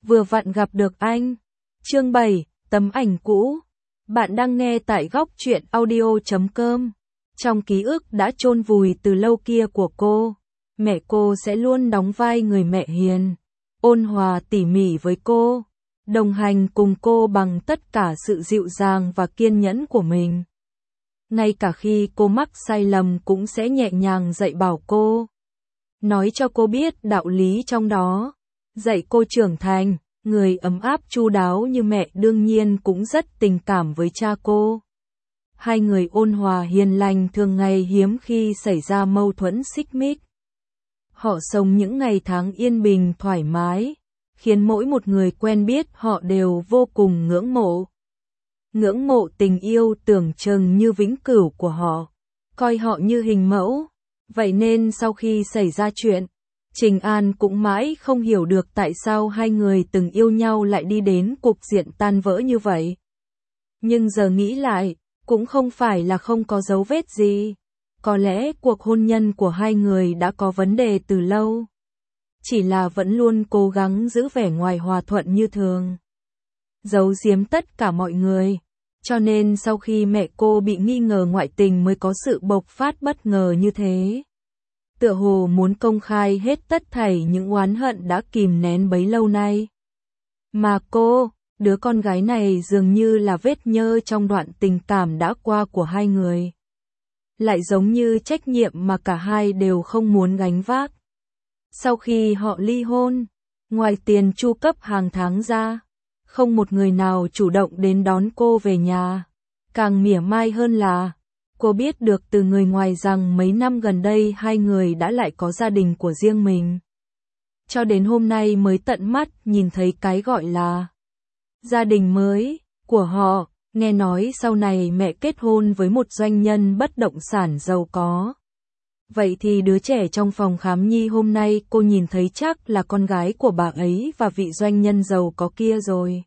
vừa vặn gặp được anh. Chương 7, tấm ảnh cũ. Bạn đang nghe tại góc truyện audio.com. Trong ký ức đã chôn vùi từ lâu kia của cô, mẹ cô sẽ luôn đóng vai người mẹ hiền, ôn hòa tỉ mỉ với cô, đồng hành cùng cô bằng tất cả sự dịu dàng và kiên nhẫn của mình. Ngay cả khi cô mắc sai lầm cũng sẽ nhẹ nhàng dạy bảo cô, nói cho cô biết đạo lý trong đó, dạy cô trưởng thành. Người ấm áp chu đáo như mẹ đương nhiên cũng rất tình cảm với cha cô. Hai người ôn hòa hiền lành thường ngày hiếm khi xảy ra mâu thuẫn xích mích. Họ sống những ngày tháng yên bình thoải mái, khiến mỗi một người quen biết họ đều vô cùng ngưỡng mộ. Ngưỡng mộ tình yêu tưởng chừng như vĩnh cửu của họ, coi họ như hình mẫu. Vậy nên sau khi xảy ra chuyện, Trình An cũng mãi không hiểu được tại sao hai người từng yêu nhau lại đi đến cục diện tan vỡ như vậy. Nhưng giờ nghĩ lại, cũng không phải là không có dấu vết gì. Có lẽ cuộc hôn nhân của hai người đã có vấn đề từ lâu. Chỉ là vẫn luôn cố gắng giữ vẻ ngoài hòa thuận như thường, giấu giếm tất cả mọi người. Cho nên sau khi mẹ cô bị nghi ngờ ngoại tình mới có sự bộc phát bất ngờ như thế. Tựa hồ muốn công khai hết tất thảy những oán hận đã kìm nén bấy lâu nay. Mà cô, đứa con gái này dường như là vết nhơ trong đoạn tình cảm đã qua của hai người. Lại giống như trách nhiệm mà cả hai đều không muốn gánh vác. Sau khi họ ly hôn, ngoài tiền chu cấp hàng tháng ra, không một người nào chủ động đến đón cô về nhà. Càng mỉa mai hơn là cô biết được từ người ngoài rằng mấy năm gần đây hai người đã lại có gia đình của riêng mình. Cho đến hôm nay mới tận mắt nhìn thấy cái gọi là gia đình mới của họ. Nghe nói sau này mẹ kết hôn với một doanh nhân bất động sản giàu có. Vậy thì đứa trẻ trong phòng khám nhi hôm nay cô nhìn thấy chắc là con gái của bà ấy và vị doanh nhân giàu có kia rồi.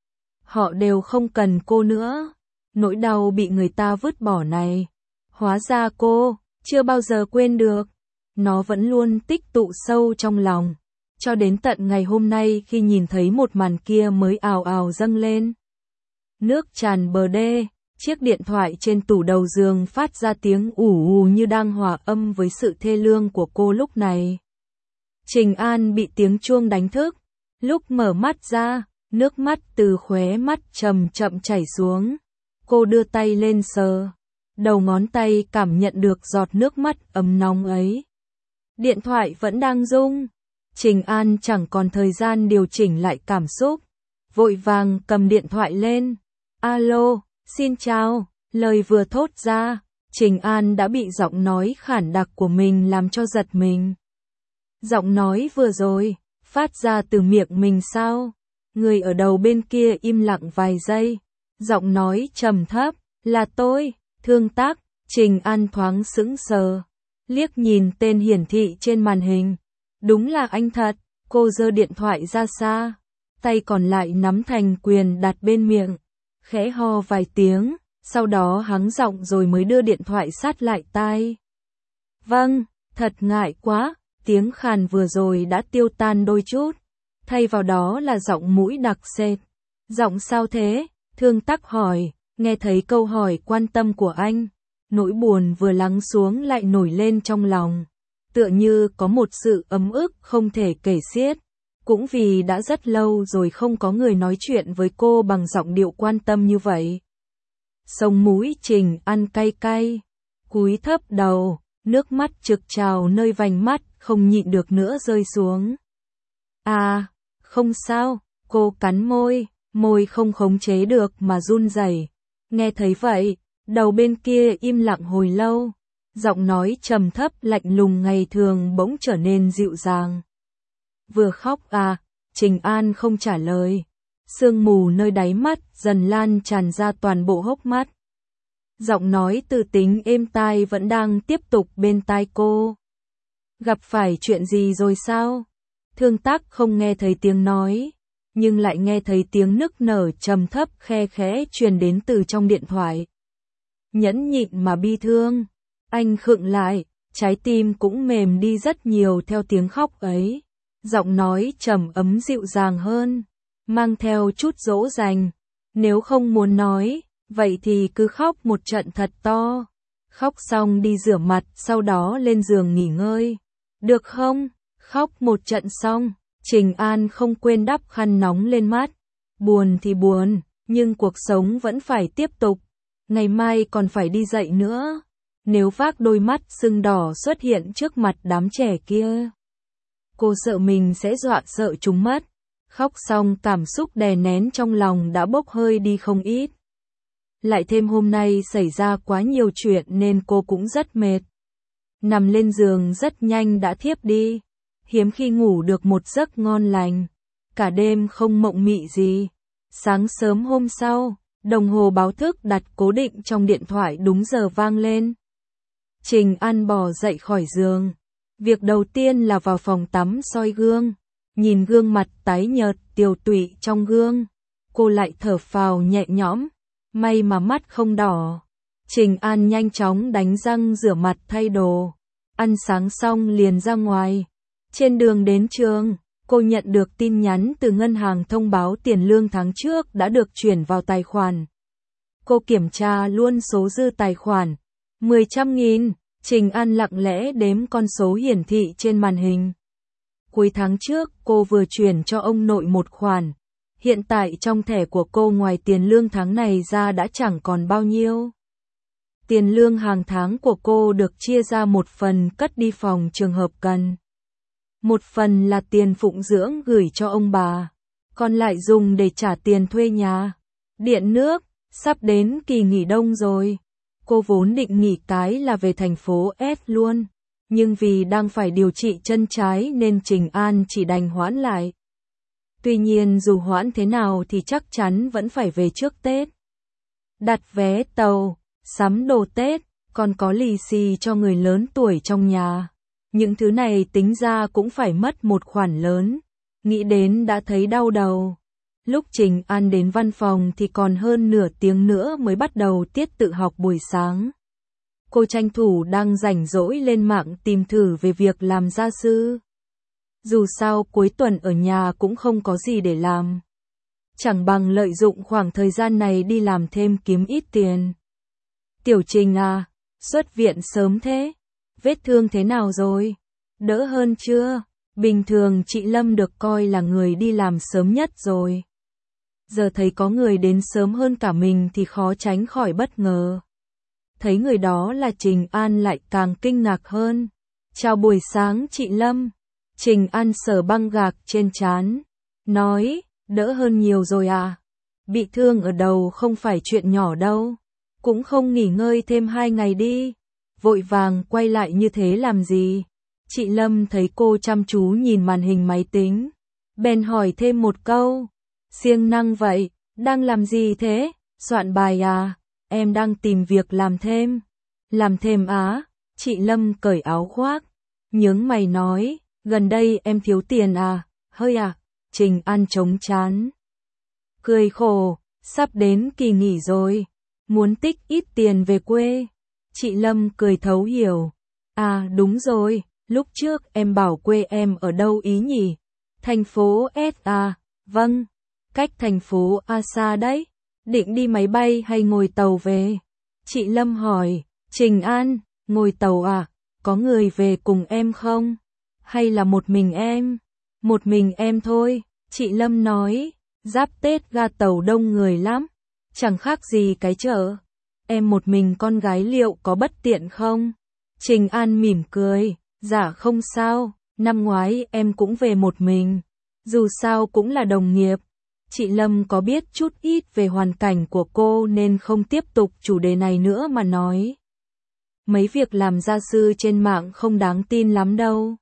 Họ đều không cần cô nữa. Nỗi đau bị người ta vứt bỏ này, hóa ra cô chưa bao giờ quên được. Nó vẫn luôn tích tụ sâu trong lòng, cho đến tận ngày hôm nay khi nhìn thấy một màn kia mới ào ào dâng lên. Nước tràn bờ đê, chiếc điện thoại trên tủ đầu giường phát ra tiếng ù ù như đang hòa âm với sự thê lương của cô lúc này. Trình An bị tiếng chuông đánh thức, lúc mở mắt ra, nước mắt từ khóe mắt chậm chậm chảy xuống. Cô đưa tay lên sờ, đầu ngón tay cảm nhận được giọt nước mắt ấm nóng ấy. Điện thoại vẫn đang rung. Trình An chẳng còn thời gian điều chỉnh lại cảm xúc, vội vàng cầm điện thoại lên. Alo, xin chào. Lời vừa thốt ra, Trình An đã bị giọng nói khản đặc của mình làm cho giật mình. Giọng nói vừa rồi, phát ra từ miệng mình sao? Người ở đầu bên kia im lặng vài giây. Giọng nói trầm thấp, là tôi, Thương Tác. Trình An thoáng sững sờ, liếc nhìn tên hiển thị trên màn hình. Đúng là anh thật. Cô giơ điện thoại ra xa, tay còn lại nắm thành quyền đặt bên miệng, khẽ ho vài tiếng, sau đó hắng giọng rồi mới đưa điện thoại sát lại tai. Vâng, thật ngại quá, tiếng khàn vừa rồi đã tiêu tan đôi chút, thay vào đó là giọng mũi đặc sệt. Giọng sao thế? Thương Tác hỏi. Nghe thấy câu hỏi quan tâm của anh, nỗi buồn vừa lắng xuống lại nổi lên trong lòng, tựa như có một sự ấm ức không thể kể xiết. Cũng vì đã rất lâu rồi không có người nói chuyện với cô bằng giọng điệu quan tâm như vậy. Sống mũi Trình An cay cay, cúi thấp đầu, nước mắt trực trào nơi vành mắt không nhịn được nữa rơi xuống. À, không sao, cô cắn môi, môi không khống chế được mà run rẩy. Nghe thấy vậy, đầu bên kia im lặng hồi lâu, giọng nói trầm thấp lạnh lùng ngày thường bỗng trở nên dịu dàng. Vừa khóc à? Trình An không trả lời. Sương mù nơi đáy mắt dần lan tràn ra toàn bộ hốc mắt. Giọng nói từ tính êm tai vẫn đang tiếp tục bên tai cô. Gặp phải chuyện gì rồi sao? Thương Tác không nghe thấy tiếng nói, nhưng lại nghe thấy tiếng nức nở trầm thấp khe khẽ truyền đến từ trong điện thoại. Nhẫn nhịn mà bi thương. Anh khựng lại, trái tim cũng mềm đi rất nhiều theo tiếng khóc ấy. Giọng nói trầm ấm dịu dàng hơn. mang theo chút dỗ dành. Nếu không muốn nói, vậy thì cứ khóc một trận thật to. Khóc xong đi rửa mặt, sau đó lên giường nghỉ ngơi. Được không? Khóc một trận xong, Trình An không quên đắp khăn nóng lên mắt. Buồn thì buồn, nhưng cuộc sống vẫn phải tiếp tục. Ngày mai còn phải đi dạy nữa. Nếu vác đôi mắt sưng đỏ xuất hiện trước mặt đám trẻ kia, cô sợ mình sẽ dọa sợ chúng mất. Khóc xong cảm xúc đè nén trong lòng đã bốc hơi đi không ít. Lại thêm hôm nay xảy ra quá nhiều chuyện nên cô cũng rất mệt. Nằm lên giường rất nhanh đã thiếp đi. Hiếm khi ngủ được một giấc ngon lành. Cả đêm không mộng mị gì. Sáng sớm hôm sau, đồng hồ báo thức đặt cố định trong điện thoại đúng giờ vang lên. Trình An bò dậy khỏi giường. Việc đầu tiên là vào phòng tắm soi gương. Nhìn gương mặt tái nhợt, tiều tụy trong gương. Cô lại thở phào nhẹ nhõm. May mà mắt không đỏ. Trình An nhanh chóng đánh răng rửa mặt thay đồ. Ăn sáng xong liền ra ngoài. Trên đường đến trường, cô nhận được tin nhắn từ ngân hàng thông báo tiền lương tháng trước đã được chuyển vào tài khoản. Cô kiểm tra luôn số dư tài khoản. 10.000.000, Trình An lặng lẽ đếm con số hiển thị trên màn hình. Cuối tháng trước, cô vừa chuyển cho ông nội một khoản. Hiện tại trong thẻ của cô ngoài tiền lương tháng này ra đã chẳng còn bao nhiêu. Tiền lương hàng tháng của cô được chia ra một phần cất đi phòng trường hợp cần. Một phần là tiền phụng dưỡng gửi cho ông bà. Còn lại dùng để trả tiền thuê nhà, điện nước. Sắp đến kỳ nghỉ đông rồi. Cô vốn định nghỉ cái là về thành phố S luôn. Nhưng vì đang phải điều trị chân trái nên Trình An chỉ đành hoãn lại. Tuy nhiên dù hoãn thế nào thì chắc chắn vẫn phải về trước Tết. Đặt vé tàu, sắm đồ Tết, còn có lì xì cho người lớn tuổi trong nhà. Những thứ này tính ra cũng phải mất một khoản lớn. Nghĩ đến đã thấy đau đầu. Lúc Trình An đến văn phòng thì còn hơn nửa tiếng nữa mới bắt đầu tiết tự học buổi sáng. Cô tranh thủ đang rảnh rỗi lên mạng tìm thử về việc làm gia sư. Dù sao cuối tuần ở nhà cũng không có gì để làm. Chẳng bằng lợi dụng khoảng thời gian này đi làm thêm kiếm ít tiền. Tiểu Trình à, xuất viện sớm thế. Vết thương thế nào rồi? Đỡ hơn chưa? Bình thường chị Lâm được coi là người đi làm sớm nhất rồi. Giờ thấy có người đến sớm hơn cả mình thì khó tránh khỏi bất ngờ. Thấy người đó là Trình An lại càng kinh ngạc hơn. Chào buổi sáng chị Lâm. Trình An sờ băng gạc trên trán. Nói, đỡ hơn nhiều rồi à? Bị thương ở đầu không phải chuyện nhỏ đâu. Cũng không nghỉ ngơi thêm 2 ngày đi. Vội vàng quay lại như thế làm gì? Chị Lâm thấy cô chăm chú nhìn màn hình máy tính. Bèn hỏi thêm một câu. Siêng năng vậy, đang làm gì thế? Soạn bài à? Em đang tìm việc làm thêm. Làm thêm á? Chị Lâm cởi áo khoác. Nhướng mày nói, gần đây em thiếu tiền à? Hơi à? Trình An chống trán. Cười khổ, sắp đến kỳ nghỉ rồi. Muốn tích ít tiền về quê. Chị Lâm cười thấu hiểu. À đúng rồi, lúc trước em bảo quê em ở đâu ý nhỉ? Thành phố S à? Vâng, cách thành phố A xa đấy. Định đi máy bay hay ngồi tàu về? Chị Lâm hỏi. Trình An, ngồi tàu à? Có người về cùng em không? Hay là một mình em? Một mình em thôi, chị Lâm nói. Giáp Tết ga tàu đông người lắm. Chẳng khác gì cái chợ. Em một mình con gái liệu có bất tiện không? Trình An mỉm cười. Dạ không sao, năm ngoái em cũng về một mình. Dù sao cũng là đồng nghiệp. Chị Lâm có biết chút ít về hoàn cảnh của cô nên không tiếp tục chủ đề này nữa mà nói. Mấy việc làm gia sư trên mạng không đáng tin lắm đâu.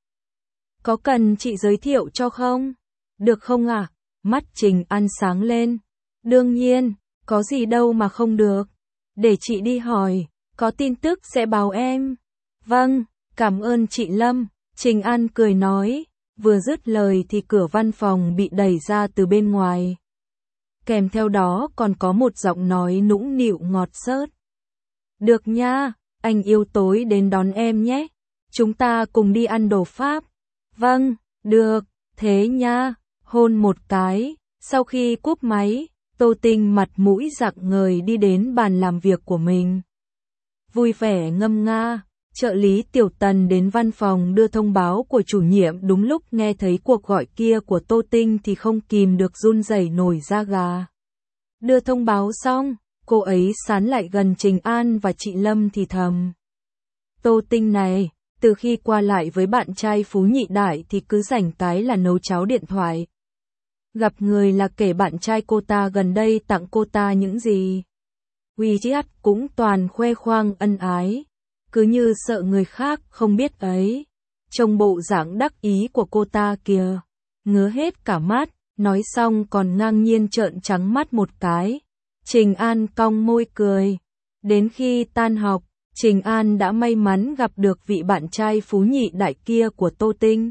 Có cần chị giới thiệu cho không? Được không ạ? Mắt Trình An sáng lên. Đương nhiên, có gì đâu mà không được. Để chị đi hỏi, có tin tức sẽ báo em. Vâng, cảm ơn chị Lâm. Trình An cười nói. Vừa dứt lời thì cửa văn phòng bị đẩy ra từ bên ngoài. Kèm theo đó còn có một giọng nói nũng nịu ngọt xớt. Được nha, anh yêu tối đến đón em nhé. Chúng ta cùng đi ăn đồ Pháp. Vâng, được, thế nha. Hôn một cái, Sau khi cúp máy, Tô Tinh mặt mũi rạng ngời đi đến bàn làm việc của mình. Vui vẻ ngâm nga, trợ lý Tiểu Tần đến văn phòng đưa thông báo của chủ nhiệm, đúng lúc nghe thấy cuộc gọi kia của Tô Tinh thì không kìm được run rẩy nổi da gà. Đưa thông báo xong, cô ấy sán lại gần Trình An và chị Lâm thì thầm. Tô Tinh này, từ khi qua lại với bạn trai Phú Nhị Đại thì cứ rảnh cái là nấu cháo điện thoại. Gặp người là kể bạn trai cô ta gần đây tặng cô ta những gì. WeChat cũng toàn khoe khoang ân ái, cứ như sợ người khác không biết ấy. Trông bộ dạng đắc ý của cô ta kìa, ngứa hết cả mắt, nói xong còn ngang nhiên trợn trắng mắt một cái. Trình An cong môi cười. Đến khi tan học, Trình An đã may mắn gặp được vị bạn trai Phú Nhị Đại kia của Tô Tinh.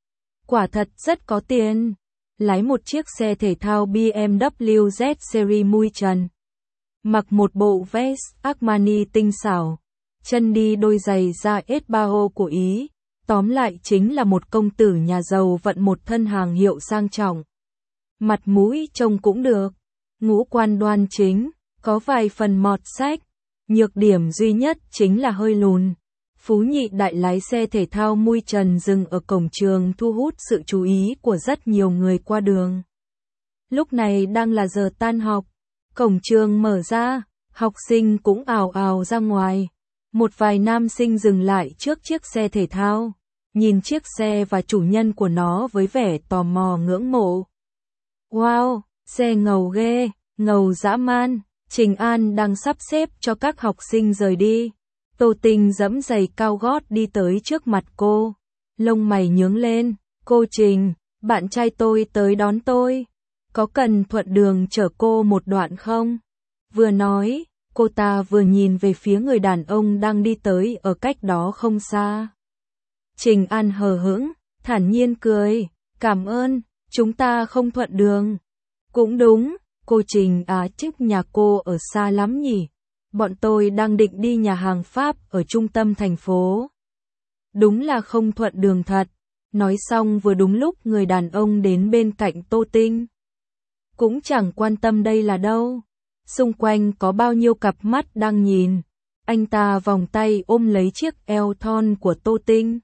Quả thật rất có tiền, lái một chiếc xe thể thao BMW Z Series mui trần. Mặc một bộ vest Armani tinh xảo, chân đi đôi giày da Esbao của Ý, tóm lại chính là một công tử nhà giàu vận một thân hàng hiệu sang trọng. Mặt mũi trông cũng được, ngũ quan đoan chính, có vài phần mọt sách, nhược điểm duy nhất chính là hơi lùn. Phú Nhị Đại lái xe thể thao mui trần dừng ở cổng trường thu hút sự chú ý của rất nhiều người qua đường. Lúc này đang là giờ tan học, cổng trường mở ra, học sinh cũng ào ào ra ngoài. Một vài nam sinh dừng lại trước chiếc xe thể thao, nhìn chiếc xe và chủ nhân của nó với vẻ tò mò ngưỡng mộ. Wow, xe ngầu ghê, ngầu dã man. Trình An đang sắp xếp cho các học sinh rời đi. Tô Tinh giẫm giày cao gót đi tới trước mặt cô, lông mày nhướng lên. Cô Trình, bạn trai tôi tới đón tôi, có cần thuận đường chở cô một đoạn không? Vừa nói, cô ta vừa nhìn về phía người đàn ông đang đi tới ở cách đó không xa. Trình An hờ hững, thản nhiên cười, cảm ơn, chúng ta không thuận đường. Cũng đúng, cô Trình chức nhà cô ở xa lắm nhỉ? Bọn tôi đang định đi nhà hàng Pháp ở trung tâm thành phố. Đúng là không thuận đường thật. Nói xong vừa đúng lúc người đàn ông đến bên cạnh Tô Tinh. Cũng chẳng quan tâm đây là đâu. Xung quanh có bao nhiêu cặp mắt đang nhìn. Anh ta vòng tay ôm lấy chiếc eo thon của Tô Tinh,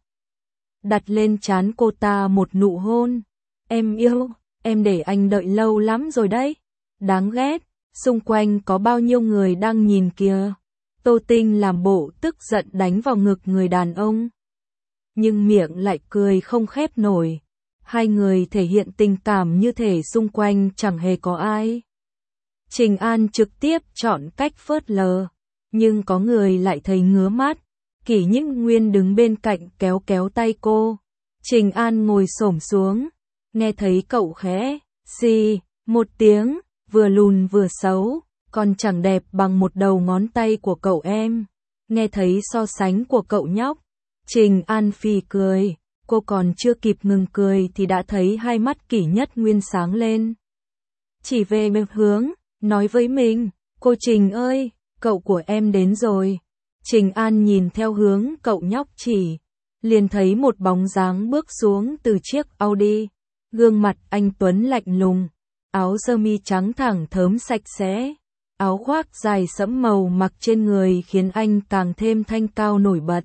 đặt lên trán cô ta một nụ hôn. Em yêu, em để anh đợi lâu lắm rồi đấy. Đáng ghét, xung quanh có bao nhiêu người đang nhìn kìa. Tô Tinh làm bộ tức giận đánh vào ngực người đàn ông, nhưng miệng lại cười không khép nổi. Hai người thể hiện tình cảm như thể xung quanh chẳng hề có ai. Trình An trực tiếp chọn cách phớt lờ, nhưng có người lại thấy ngứa mắt. Kỷ Nhất Nguyên đứng bên cạnh kéo kéo tay cô. Trình An ngồi xổm xuống, nghe thấy cậu khẽ xì một tiếng, vừa lùn vừa xấu, còn chẳng đẹp bằng một đầu ngón tay của cậu em. Nghe thấy so sánh của cậu nhóc, Trình An phì cười, cô còn chưa kịp ngừng cười thì đã thấy hai mắt Kỷ Nhất Nguyên sáng lên. Chỉ về một hướng, nói với mình, cô Trình ơi, cậu của em đến rồi. Trình An nhìn theo hướng cậu nhóc chỉ, liền thấy một bóng dáng bước xuống từ chiếc Audi. Gương mặt anh tuấn lạnh lùng, áo sơ mi trắng thẳng thớm sạch sẽ, áo khoác dài sẫm màu mặc trên người khiến anh càng thêm thanh cao nổi bật.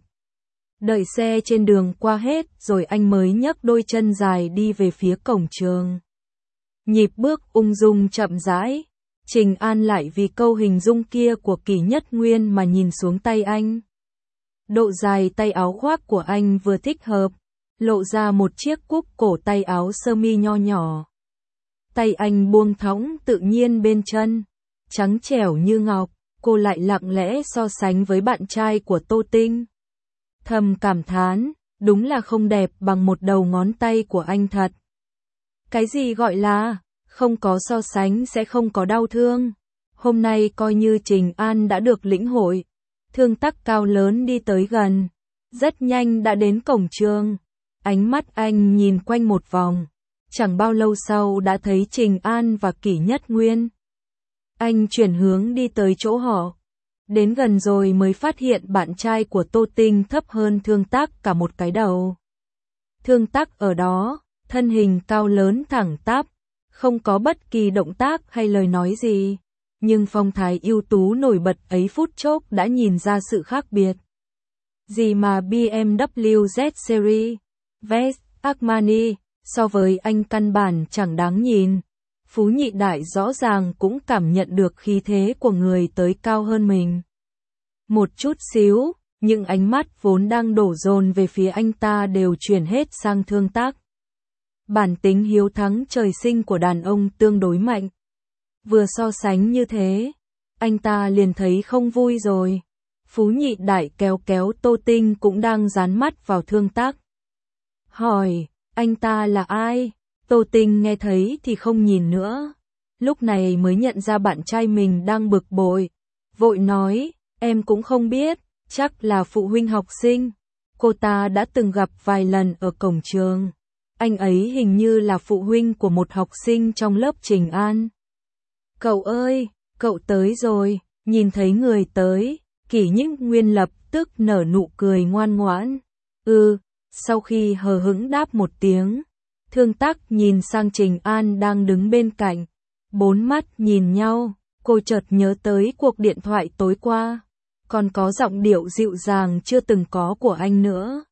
Đợi xe trên đường qua hết rồi anh mới nhấc đôi chân dài đi về phía cổng trường. Nhịp bước ung dung chậm rãi, Trình An lại vì câu hình dung kia của Kỷ Nhất Nguyên mà nhìn xuống tay anh. Độ dài tay áo khoác của anh vừa thích hợp, lộ ra một chiếc cúc cổ tay áo sơ mi nho nhỏ. Tay anh buông thõng tự nhiên bên chân, trắng trẻo như ngọc. Cô lại lặng lẽ so sánh với bạn trai của Tô Tinh, thầm cảm thán, đúng là không đẹp bằng một đầu ngón tay của anh thật. Cái gì gọi là không có so sánh sẽ không có đau thương. Hôm nay coi như Trình An đã được lĩnh hội. Thương Tắc cao lớn đi tới gần, rất nhanh đã đến cổng trường. Ánh mắt anh nhìn quanh một vòng, chẳng bao lâu sau đã thấy Trình An và Kỷ Nhất Nguyên. Anh chuyển hướng đi tới chỗ họ. Đến gần rồi mới phát hiện bạn trai của Tô Tinh thấp hơn Thương Tắc cả một cái đầu. Thương Tắc ở đó, thân hình cao lớn thẳng tắp, không có bất kỳ động tác hay lời nói gì. Nhưng phong thái ưu tú nổi bật ấy phút chốc đã nhìn ra sự khác biệt. Gì mà BMW Z Series, Vest, Armani, so với anh căn bản chẳng đáng nhìn. Phú Nhị Đại rõ ràng cũng cảm nhận được khí thế của người tới cao hơn mình. Một chút xíu, những ánh mắt vốn đang đổ dồn về phía anh ta đều chuyển hết sang Thương Tác. Bản tính hiếu thắng trời sinh của đàn ông tương đối mạnh. Vừa so sánh như thế, anh ta liền thấy không vui rồi. Phú Nhị Đại kéo kéo Tô Tinh cũng đang dán mắt vào Thương Tác. Hỏi, anh ta là ai? Tô Tinh nghe thấy thì không nhìn nữa. Lúc này mới nhận ra bạn trai mình đang bực bội. Vội nói, em cũng không biết, chắc là phụ huynh học sinh. Cô ta đã từng gặp vài lần ở cổng trường. Anh ấy hình như là phụ huynh của một học sinh trong lớp Trình An. Cậu ơi, cậu tới rồi. Nhìn thấy người tới, Kỷ Nhĩnh Nguyên lập tức nở nụ cười ngoan ngoãn. Sau khi hờ hững đáp một tiếng, Thương Tác nhìn sang Trình An đang đứng bên cạnh. Bốn mắt nhìn nhau, cô chợt nhớ tới cuộc điện thoại tối qua. Còn có giọng điệu dịu dàng chưa từng có của anh nữa.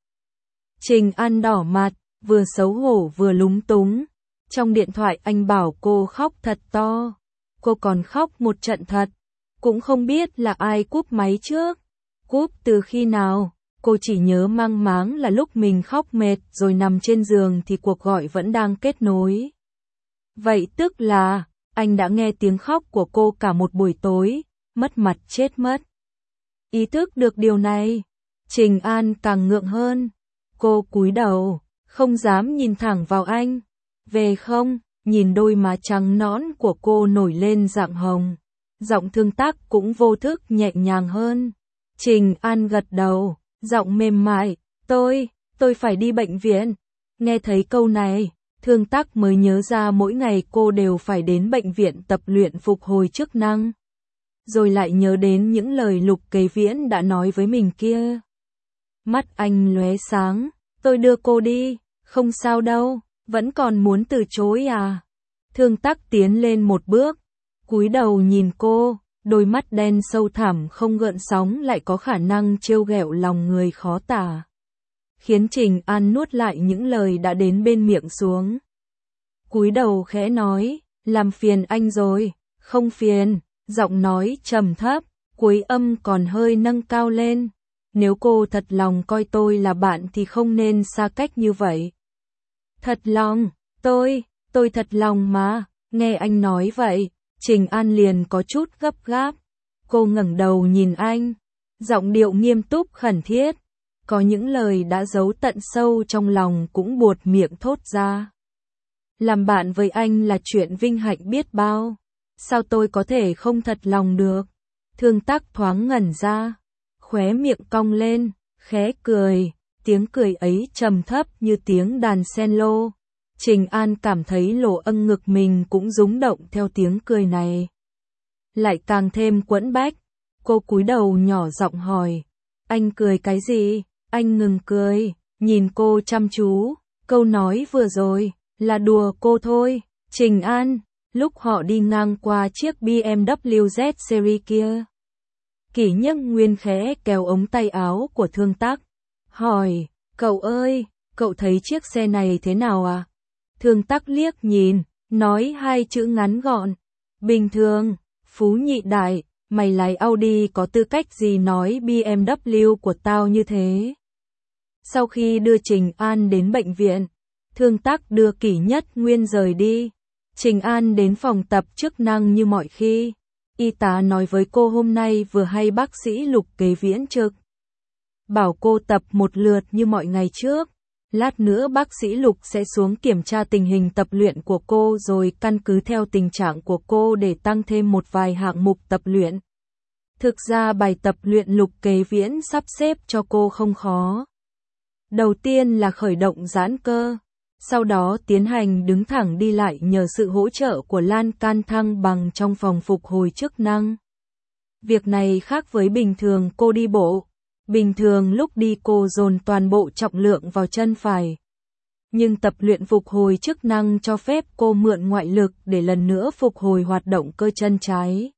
Trình An đỏ mặt, vừa xấu hổ vừa lúng túng. Trong điện thoại anh bảo cô khóc thật to. Cô còn khóc một trận thật. Cũng không biết là ai cúp máy trước. Cúp từ khi nào? Cô chỉ nhớ mang máng là lúc mình khóc mệt rồi nằm trên giường thì cuộc gọi vẫn đang kết nối. Vậy tức là, anh đã nghe tiếng khóc của cô cả một buổi tối, mất mặt chết mất. Ý thức được điều này, Trình An càng ngượng hơn. Cô cúi đầu, không dám nhìn thẳng vào anh. Về không, nhìn đôi má trắng nõn của cô nổi lên dạng hồng. Giọng Thương Tác cũng vô thức nhẹ nhàng hơn. Trình An gật đầu, giọng mềm mại, tôi phải đi bệnh viện. Nghe thấy câu này, Thương Tác mới nhớ ra mỗi ngày cô đều phải đến bệnh viện tập luyện phục hồi chức năng. Rồi lại nhớ đến những lời Lục Kế Viễn đã nói với mình kia. Mắt anh lóe sáng, tôi đưa cô đi, không sao đâu, vẫn còn muốn từ chối à? Thương Tác tiến lên một bước, cúi đầu nhìn cô, đôi mắt đen sâu thẳm không gợn sóng lại có khả năng trêu ghẹo lòng người khó tả. Khiến Trình An nuốt lại những lời đã đến bên miệng xuống. Cúi đầu khẽ nói, làm phiền anh rồi, không phiền, giọng nói trầm thấp, cuối âm còn hơi nâng cao lên. Nếu cô thật lòng coi tôi là bạn thì không nên xa cách như vậy. Thật lòng, tôi thật lòng mà, nghe anh nói vậy, Trình An liền có chút gấp gáp. Cô ngẩng đầu nhìn anh, giọng điệu nghiêm túc khẩn thiết. Có những lời đã giấu tận sâu trong lòng cũng buột miệng thốt ra. Làm bạn với anh là chuyện vinh hạnh biết bao. Sao tôi có thể không thật lòng được? Thương Tác thoáng ngẩn ra, khóe miệng cong lên, khẽ cười, tiếng cười ấy trầm thấp như tiếng đàn cello. Trình An cảm thấy lỗ âng ngực mình cũng rung động theo tiếng cười này. Lại càng thêm quẫn bách, cô cúi đầu nhỏ giọng hỏi, anh cười cái gì? Anh ngừng cười, nhìn cô chăm chú, câu nói vừa rồi là đùa cô thôi. Trình An, lúc họ đi ngang qua chiếc BMW Z Series kia, Kỷ Nhĩnh Nguyên khẽ kéo ống tay áo của Thương Tác, hỏi, cậu ơi, cậu thấy chiếc xe này thế nào à? Thương Tác liếc nhìn, nói hai chữ ngắn gọn, bình thường. Phú Nhị Đại, mày lái Audi có tư cách gì nói BMW của tao như thế? Sau khi đưa Trình An đến bệnh viện, Thương Tác đưa Kỷ Nhất Nguyên rời đi. Trình An đến phòng tập chức năng như mọi khi. Y tá nói với cô hôm nay vừa hay bác sĩ Lục Kế Viễn trực. Bảo cô tập một lượt như mọi ngày trước. Lát nữa bác sĩ Lục sẽ xuống kiểm tra tình hình tập luyện của cô rồi căn cứ theo tình trạng của cô để tăng thêm một vài hạng mục tập luyện. Thực ra bài tập luyện Lục Kế Viễn sắp xếp cho cô không khó. Đầu tiên là khởi động giãn cơ, sau đó tiến hành đứng thẳng đi lại nhờ sự hỗ trợ của lan can thăng bằng trong phòng phục hồi chức năng. Việc này khác với bình thường cô đi bộ. Bình thường lúc đi cô dồn toàn bộ trọng lượng vào chân phải. Nhưng tập luyện phục hồi chức năng cho phép cô mượn ngoại lực để lần nữa phục hồi hoạt động cơ chân trái.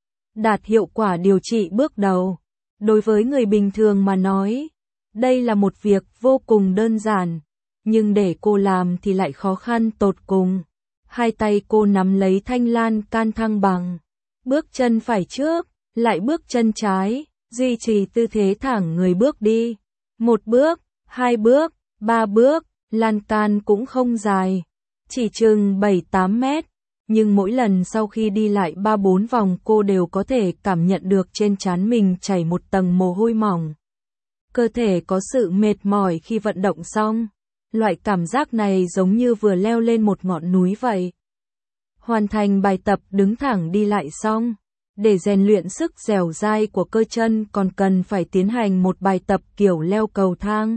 Đạt hiệu quả điều trị bước đầu. Đối với người bình thường mà nói, đây là một việc vô cùng đơn giản, nhưng để cô làm thì lại khó khăn tột cùng. Hai tay cô nắm lấy thanh lan can thăng bằng, bước chân phải trước, lại bước chân trái, duy trì tư thế thẳng người bước đi. 1 bước, 2 bước, 3 bước, lan can cũng không dài, chỉ chừng 7-8 mét. Nhưng mỗi lần sau khi đi lại 3-4 vòng cô đều có thể cảm nhận được trên trán mình chảy một tầng mồ hôi mỏng. Cơ thể có sự mệt mỏi khi vận động xong. Loại cảm giác này giống như vừa leo lên một ngọn núi vậy. Hoàn thành bài tập đứng thẳng đi lại xong. Để rèn luyện sức dẻo dai của cơ chân còn cần phải tiến hành một bài tập kiểu leo cầu thang.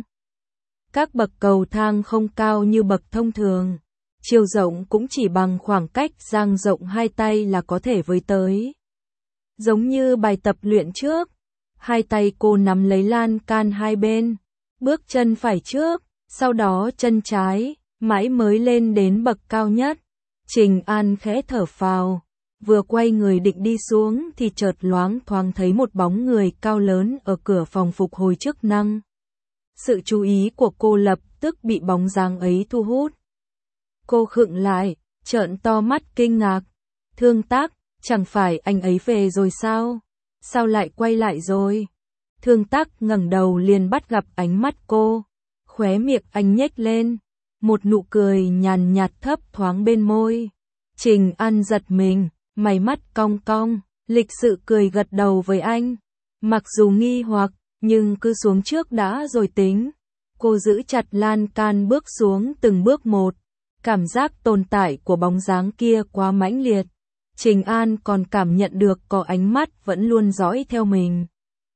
Các bậc cầu thang không cao như bậc thông thường. Chiều rộng cũng chỉ bằng khoảng cách dang rộng hai tay là có thể với tới. Giống như bài tập luyện trước, hai tay cô nắm lấy lan can hai bên, bước chân phải trước, sau đó chân trái, mãi mới lên đến bậc cao nhất. Trình An khẽ thở phào, vừa quay người định đi xuống thì chợt loáng thoáng thấy một bóng người cao lớn ở cửa phòng phục hồi chức năng. Sự chú ý của cô lập tức bị bóng dáng ấy thu hút. Cô khựng lại, trợn to mắt kinh ngạc. Thương Tác, chẳng phải anh ấy về rồi sao? Sao lại quay lại rồi? Thương Tác ngẩng đầu liền bắt gặp ánh mắt cô. Khóe miệng anh nhếch lên, một nụ cười nhàn nhạt thấp thoáng bên môi. Trình An giật mình, mày mắt cong cong, lịch sự cười gật đầu với anh. Mặc dù nghi hoặc, nhưng cứ xuống trước đã rồi tính. Cô giữ chặt lan can bước xuống từng bước một. Cảm giác tồn tại của bóng dáng kia quá mãnh liệt. Trình An còn cảm nhận được có ánh mắt vẫn luôn dõi theo mình.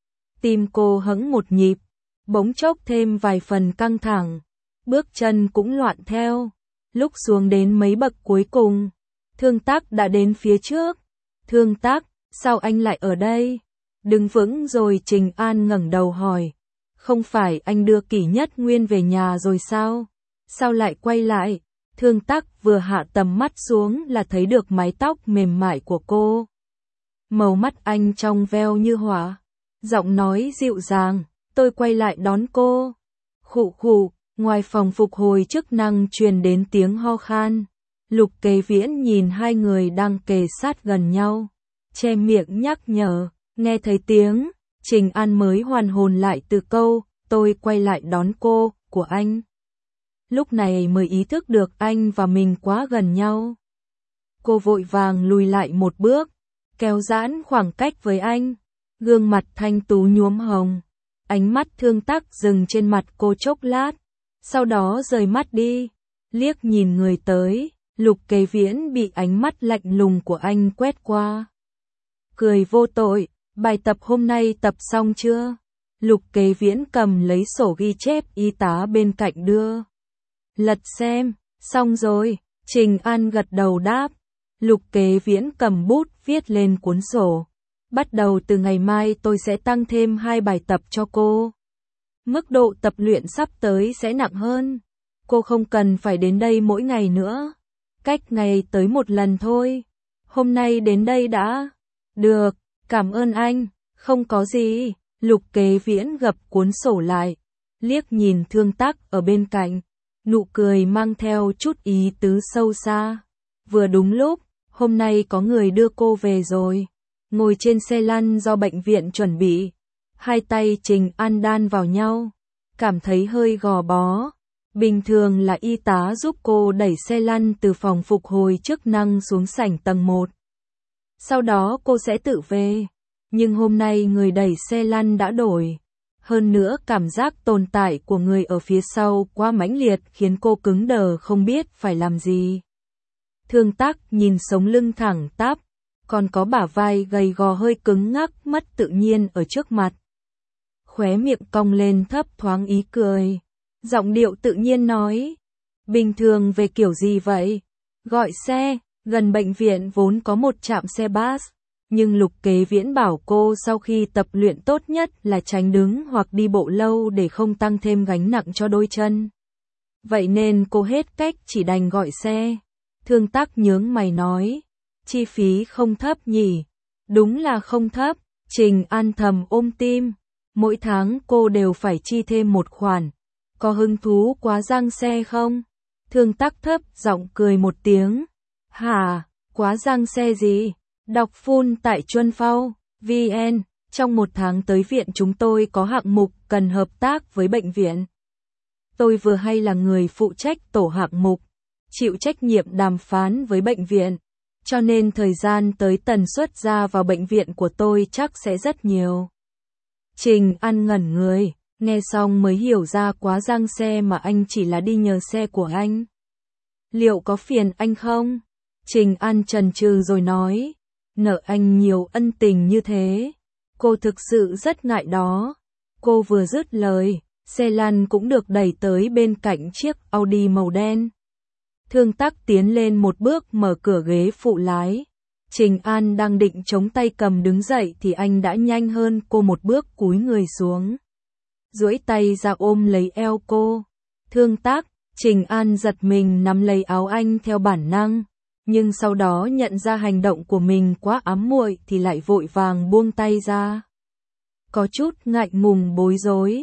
Tim cô hững một nhịp, bỗng chốc thêm vài phần căng thẳng. Bước chân cũng loạn theo. Lúc xuống đến mấy bậc cuối cùng, Thương Tác đã đến phía trước. Thương Tác, sao anh lại ở đây? Đứng vững rồi Trình An ngẩng đầu hỏi. Không phải anh đưa Kỷ Nhất Nguyên về nhà rồi sao? Sao lại quay lại? Thương Tác vừa hạ tầm mắt xuống là thấy được mái tóc mềm mại của cô. Màu mắt anh trong veo như hỏa. Giọng nói dịu dàng, tôi quay lại đón cô. Khụ khụ, ngoài phòng phục hồi chức năng truyền đến tiếng ho khan. Lục Kế Viễn nhìn hai người đang kề sát gần nhau, che miệng nhắc nhở, nghe thấy tiếng, Trình An mới hoàn hồn lại từ câu, tôi quay lại đón cô, của anh. Lúc này mới ý thức được anh và mình quá gần nhau. Cô vội vàng lùi lại một bước, kéo giãn khoảng cách với anh, gương mặt thanh tú nhuốm hồng. Ánh mắt Thương Tác dừng trên mặt cô chốc lát, sau đó rời mắt đi, liếc nhìn người tới. Lục Kế Viễn bị ánh mắt lạnh lùng của anh quét qua. Cười vô tội, bài tập hôm nay tập xong chưa? Lục Kế Viễn cầm lấy sổ ghi chép y tá bên cạnh đưa. Lật xem, xong rồi, Trình An gật đầu đáp. Lục Kế Viễn cầm bút viết lên cuốn sổ. Bắt đầu từ ngày mai tôi sẽ tăng thêm 2 bài tập cho cô. Mức độ tập luyện sắp tới sẽ nặng hơn. Cô không cần phải đến đây mỗi ngày nữa. Cách ngày tới một lần thôi. Hôm nay đến đây đã. Được, cảm ơn anh, không có gì. Lục Kế Viễn gập cuốn sổ lại, liếc nhìn Thương Tác ở bên cạnh, nụ cười mang theo chút ý tứ sâu xa. Vừa đúng lúc, hôm nay có người đưa cô về rồi. Ngồi trên xe lăn do bệnh viện chuẩn bị, hai tay Trình An đan vào nhau, cảm thấy hơi gò bó. Bình thường là y tá giúp cô đẩy xe lăn từ phòng phục hồi chức năng xuống sảnh tầng 1. Sau đó cô sẽ tự về. Nhưng hôm nay người đẩy xe lăn đã đổi. Hơn nữa cảm giác tồn tại của người ở phía sau quá mãnh liệt khiến cô cứng đờ không biết phải làm gì. Thương Tác nhìn sống lưng thẳng tắp, còn có bả vai gầy gò hơi cứng ngắc mất tự nhiên ở trước mặt. Khóe miệng cong lên thấp thoáng ý cười. Giọng điệu tự nhiên nói, bình thường về kiểu gì vậy? Gọi xe, gần bệnh viện vốn có một trạm xe bus, nhưng Lục Kế Viễn bảo cô sau khi tập luyện tốt nhất là tránh đứng hoặc đi bộ lâu để không tăng thêm gánh nặng cho đôi chân. Vậy nên cô hết cách chỉ đành gọi xe. Thương Tắc nhướng mày nói, chi phí không thấp nhỉ? Đúng là không thấp. Trình An thầm ôm tim. Mỗi tháng cô đều phải chi thêm một khoản. Có hứng thú quá giang xe không? Thương Tắc thấp giọng cười một tiếng. Hả, quá giang xe gì? Đọc full tại Chuân Phao, VN. Trong một tháng tới viện chúng tôi có hạng mục cần hợp tác với bệnh viện. Tôi vừa hay là người phụ trách tổ hạng mục, chịu trách nhiệm đàm phán với bệnh viện. Cho nên thời gian tới tần suất ra vào bệnh viện của tôi chắc sẽ rất nhiều. Trình An ngẩn người, nghe xong mới hiểu ra quá giang xe mà anh chỉ là đi nhờ xe của anh. Liệu có phiền anh không? Trình An chần chừ rồi nói, nợ anh nhiều ân tình như thế. Cô thực sự rất ngại đó. Cô vừa dứt lời, xe lăn cũng được đẩy tới bên cạnh chiếc Audi màu đen. Thương Tắc tiến lên một bước mở cửa ghế phụ lái. Trình An đang định chống tay cầm đứng dậy thì anh đã nhanh hơn cô một bước cúi người xuống. Duỗi tay ra ôm lấy eo cô. Thương Tắc, Trình An giật mình nắm lấy áo anh theo bản năng. Nhưng sau đó nhận ra hành động của mình quá ám muội thì lại vội vàng buông tay ra. Có chút ngại ngùng bối rối.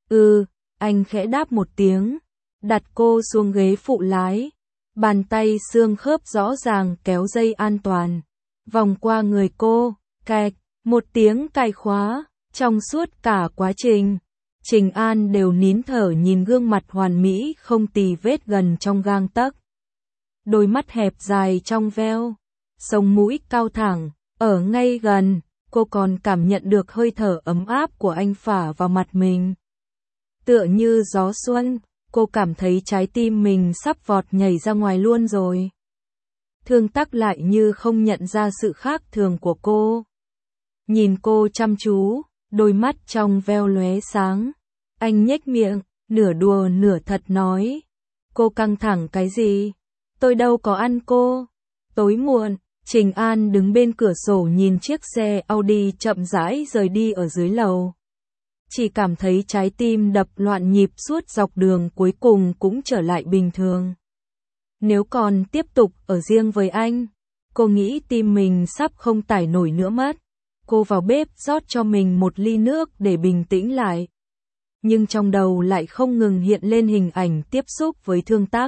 Anh khẽ đáp một tiếng. Đặt cô xuống ghế phụ lái. Bàn tay xương khớp rõ ràng kéo dây an toàn. Vòng qua người cô, cạch, một tiếng cài khóa. Trong suốt cả quá trình, Trình An đều nín thở nhìn gương mặt hoàn mỹ không tì vết gần trong gang tấc. Đôi mắt hẹp dài trong veo, sống mũi cao thẳng, ở ngay gần, cô còn cảm nhận được hơi thở ấm áp của anh phả vào mặt mình. Tựa như gió xuân, cô cảm thấy trái tim mình sắp vọt nhảy ra ngoài luôn rồi. Thương Tắc lại như không nhận ra sự khác thường của cô. Nhìn cô chăm chú, đôi mắt trong veo lóe sáng. Anh nhếch miệng, nửa đùa nửa thật nói. Cô căng thẳng cái gì? Tôi đâu có ăn cô. Tối muộn, Trình An đứng bên cửa sổ nhìn chiếc xe Audi chậm rãi rời đi ở dưới lầu. Chỉ cảm thấy trái tim đập loạn nhịp suốt dọc đường cuối cùng cũng trở lại bình thường. Nếu còn tiếp tục ở riêng với anh, cô nghĩ tim mình sắp không tải nổi nữa mất. Cô vào bếp rót cho mình một ly nước để bình tĩnh lại. Nhưng trong đầu lại không ngừng hiện lên hình ảnh tiếp xúc với Thương Tắc.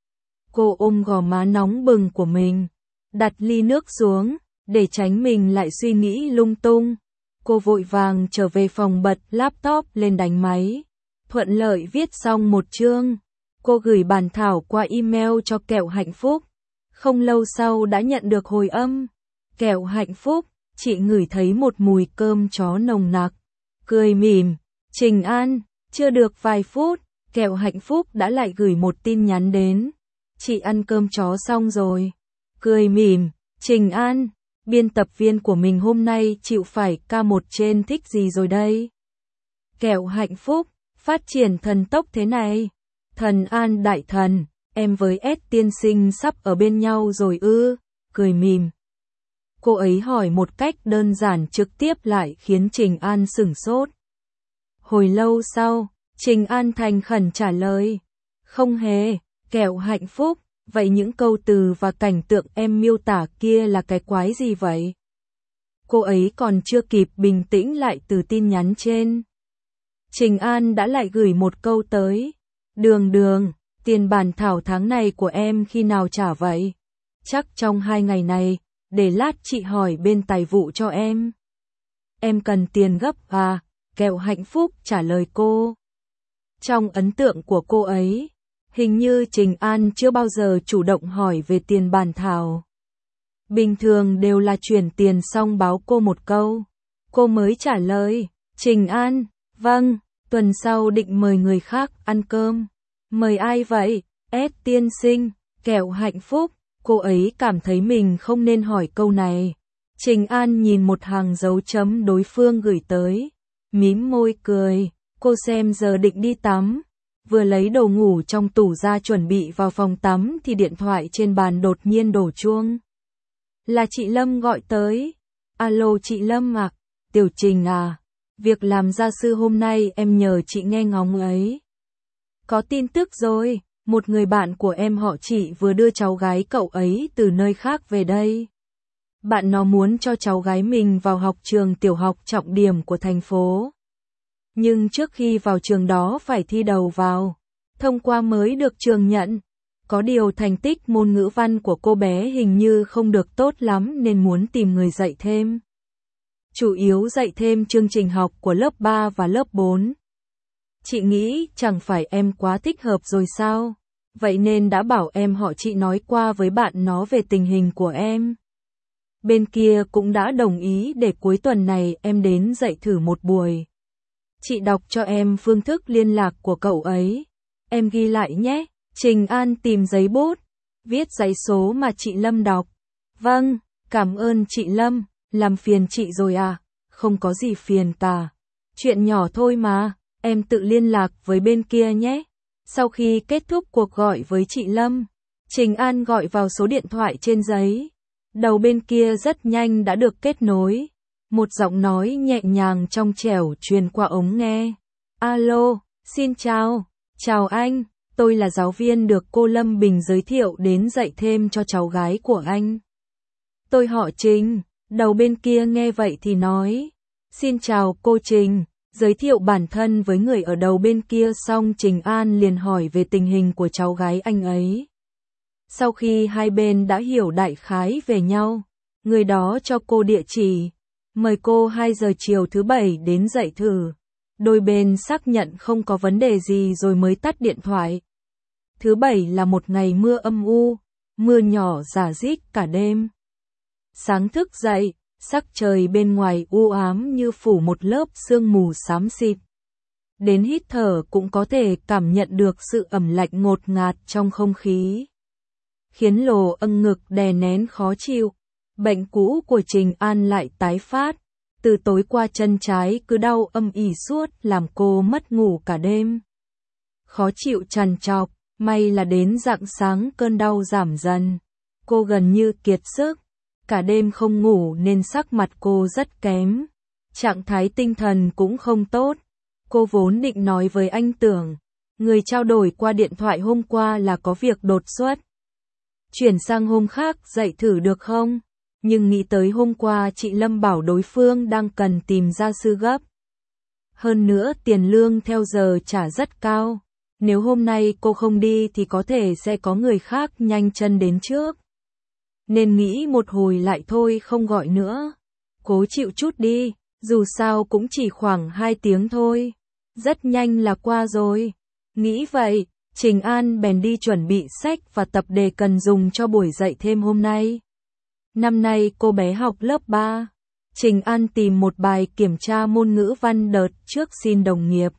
Cô ôm gò má nóng bừng của mình, đặt ly nước xuống, để tránh mình lại suy nghĩ lung tung. Cô vội vàng trở về phòng bật laptop lên đánh máy. Thuận lợi viết xong một chương. Cô gửi bản thảo qua email cho Kẹo Hạnh Phúc. Không lâu sau đã nhận được hồi âm. Kẹo Hạnh Phúc, chị ngửi thấy một mùi cơm chó nồng nặc. Cười mỉm, Trình An, chưa được vài phút, Kẹo Hạnh Phúc đã lại gửi một tin nhắn đến. Chị ăn cơm chó xong rồi. Cười mỉm, Trình An, biên tập viên của mình hôm nay chịu phải K1 trên thích gì rồi đây? Kẹo Hạnh Phúc, phát triển thần tốc thế này. Thần An đại thần, em với S tiên sinh sắp ở bên nhau rồi ư? Cười mỉm. Cô ấy hỏi một cách đơn giản trực tiếp lại khiến Trình An sửng sốt. Hồi lâu sau, Trình An thành khẩn trả lời. Không hề, Kẹo Hạnh Phúc, vậy những câu từ và cảnh tượng em miêu tả kia là cái quái gì vậy? Cô ấy còn chưa kịp bình tĩnh lại từ tin nhắn trên. Trình An đã lại gửi một câu tới. Đường, tiền bản thảo tháng này của em khi nào trả vậy? Chắc trong 2 ngày này, để lát chị hỏi bên tài vụ cho em. Em cần tiền gấp à? Kẹo Hạnh Phúc trả lời cô. Trong ấn tượng của cô ấy, hình như Trình An chưa bao giờ chủ động hỏi về tiền bản thảo. Bình thường đều là chuyển tiền xong báo cô một câu. Cô mới trả lời, Trình An, vâng, tuần sau định mời người khác ăn cơm. Mời ai vậy? S tiên sinh, Kẹo Hạnh Phúc. Cô ấy cảm thấy mình không nên hỏi câu này. Trình An nhìn một hàng dấu chấm đối phương gửi tới. Mím môi cười, cô xem giờ định đi tắm. Vừa lấy đồ ngủ trong tủ ra chuẩn bị vào phòng tắm thì điện thoại trên bàn đột nhiên đổ chuông. Là chị Lâm gọi tới. Alo chị Lâm à? Tiểu Trình à? Việc làm gia sư hôm nay em nhờ chị nghe ngóng ấy. Có tin tức rồi, một người bạn của em họ chị vừa đưa cháu gái cậu ấy từ nơi khác về đây. Bạn nó muốn cho cháu gái mình vào học trường tiểu học trọng điểm của thành phố. Nhưng trước khi vào trường đó phải thi đầu vào, thông qua mới được trường nhận. Có điều thành tích môn ngữ văn của cô bé hình như không được tốt lắm nên muốn tìm người dạy thêm. Chủ yếu dạy thêm chương trình học của lớp 3 và lớp 4. Chị nghĩ chẳng phải em quá thích hợp rồi sao? Vậy nên đã bảo em họ chị nói qua với bạn nó về tình hình của em. Bên kia cũng đã đồng ý để cuối tuần này em đến dạy thử một buổi. Chị đọc cho em phương thức liên lạc của cậu ấy. Em ghi lại nhé. Trình An tìm giấy bút, viết giấy số mà chị Lâm đọc. Vâng, cảm ơn chị Lâm, làm phiền chị rồi à? Không có gì phiền cả. Chuyện nhỏ thôi mà, em tự liên lạc với bên kia nhé. Sau khi kết thúc cuộc gọi với chị Lâm, Trình An gọi vào số điện thoại trên giấy. Đầu bên kia rất nhanh đã được kết nối. Một giọng nói nhẹ nhàng trong trẻo truyền qua ống nghe. Alo, xin chào. Chào anh, tôi là giáo viên được cô Lâm Bình giới thiệu đến dạy thêm cho cháu gái của anh. Tôi họ Trình. Đầu bên kia nghe vậy thì nói. Xin chào cô Trình. Giới thiệu bản thân với người ở đầu bên kia xong Trình An liền hỏi về tình hình của cháu gái anh ấy. Sau khi hai bên đã hiểu đại khái về nhau, người đó cho cô địa chỉ, mời cô 2 giờ chiều thứ Bảy đến dạy thử. Đôi bên xác nhận không có vấn đề gì rồi mới tắt điện thoại. Thứ Bảy là một ngày mưa âm u, mưa nhỏ rả rích cả đêm. Sáng thức dậy, sắc trời bên ngoài u ám như phủ một lớp sương mù xám xịt. Đến hít thở cũng có thể cảm nhận được sự ẩm lạnh ngột ngạt trong không khí. Khiến lồ âng ngực đè nén khó chịu. Bệnh cũ của Trình An lại tái phát. Từ tối qua chân trái cứ đau âm ỉ suốt làm cô mất ngủ cả đêm. Khó chịu trằn trọc, may là đến rạng sáng cơn đau giảm dần. Cô gần như kiệt sức. Cả đêm không ngủ nên sắc mặt cô rất kém. Trạng thái tinh thần cũng không tốt. Cô vốn định nói với anh Tưởng, người trao đổi qua điện thoại hôm qua là có việc đột xuất. Chuyển sang hôm khác dạy thử được không? Nhưng nghĩ tới hôm qua chị Lâm bảo đối phương đang cần tìm gia sư gấp. Hơn nữa tiền lương theo giờ trả rất cao. Nếu hôm nay cô không đi thì có thể sẽ có người khác nhanh chân đến trước. Nên nghĩ một hồi lại thôi không gọi nữa. Cố chịu chút đi, dù sao cũng chỉ khoảng 2 tiếng thôi. Rất nhanh là qua rồi. Nghĩ vậy, Trình An bèn đi chuẩn bị sách và tập đề cần dùng cho buổi dạy thêm hôm nay. Năm nay cô bé học lớp 3. Trình An tìm một bài kiểm tra môn ngữ văn đợt trước xin đồng nghiệp.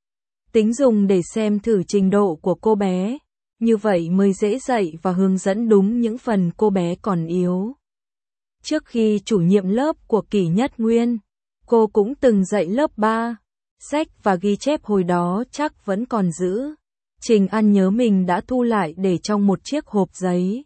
Tính dùng để xem thử trình độ của cô bé. Như vậy mới dễ dạy và hướng dẫn đúng những phần cô bé còn yếu. Trước khi chủ nhiệm lớp của Kỷ Nhất Nguyên, cô cũng từng dạy lớp 3. Sách và ghi chép hồi đó chắc vẫn còn giữ. Trình An nhớ mình đã thu lại để trong một chiếc hộp giấy.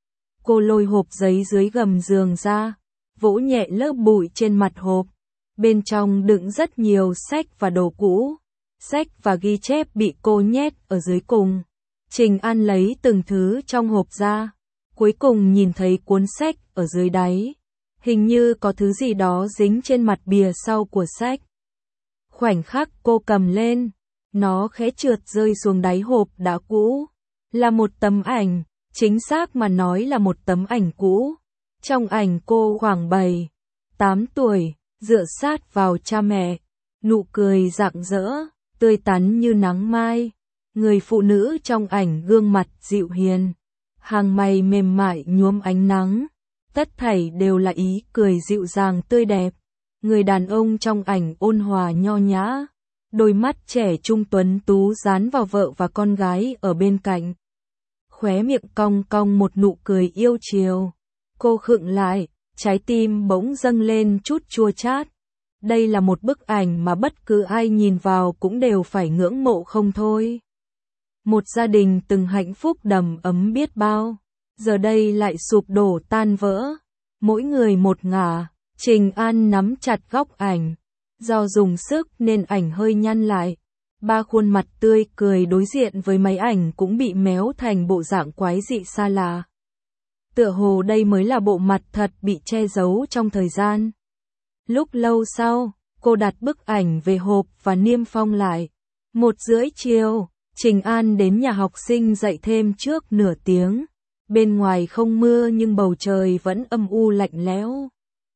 Cô lôi hộp giấy dưới gầm giường ra, vỗ nhẹ lớp bụi trên mặt hộp. Bên trong đựng rất nhiều sách và đồ cũ. Sách và ghi chép bị cô nhét ở dưới cùng. Trình An lấy từng thứ trong hộp ra. Cuối cùng nhìn thấy cuốn sách ở dưới đáy. Hình như có thứ gì đó dính trên mặt bìa sau của sách. Khoảnh khắc cô cầm lên, nó khẽ trượt rơi xuống đáy hộp đã cũ. Là một tấm ảnh, chính xác mà nói là một tấm ảnh cũ. Trong ảnh cô khoảng 7, 8 tuổi, dựa sát vào cha mẹ. Nụ cười rạng rỡ, tươi tắn như nắng mai. Người phụ nữ trong ảnh gương mặt dịu hiền. Hàng mày mềm mại nhuốm ánh nắng. Tất thảy đều là ý cười dịu dàng tươi đẹp. Người đàn ông trong ảnh ôn hòa nho nhã. Đôi mắt trẻ trung tuấn tú dán vào vợ và con gái ở bên cạnh. Khóe miệng cong cong một nụ cười yêu chiều. Cô khựng lại, trái tim bỗng dâng lên chút chua chát. Đây là một bức ảnh mà bất cứ ai nhìn vào cũng đều phải ngưỡng mộ không thôi. Một gia đình từng hạnh phúc đầm ấm biết bao, giờ đây lại sụp đổ tan vỡ. Mỗi người một ngả, Trình An nắm chặt góc ảnh. Do dùng sức nên ảnh hơi nhăn lại. Ba khuôn mặt tươi cười đối diện với máy ảnh cũng bị méo thành bộ dạng quái dị xa lạ. Tựa hồ đây mới là bộ mặt thật bị che giấu trong thời gian. Lúc lâu sau, cô đặt bức ảnh về hộp và niêm phong lại. 1:30 chiều, Trình An đến nhà học sinh dạy thêm trước nửa tiếng. Bên ngoài không mưa nhưng bầu trời vẫn âm u lạnh lẽo.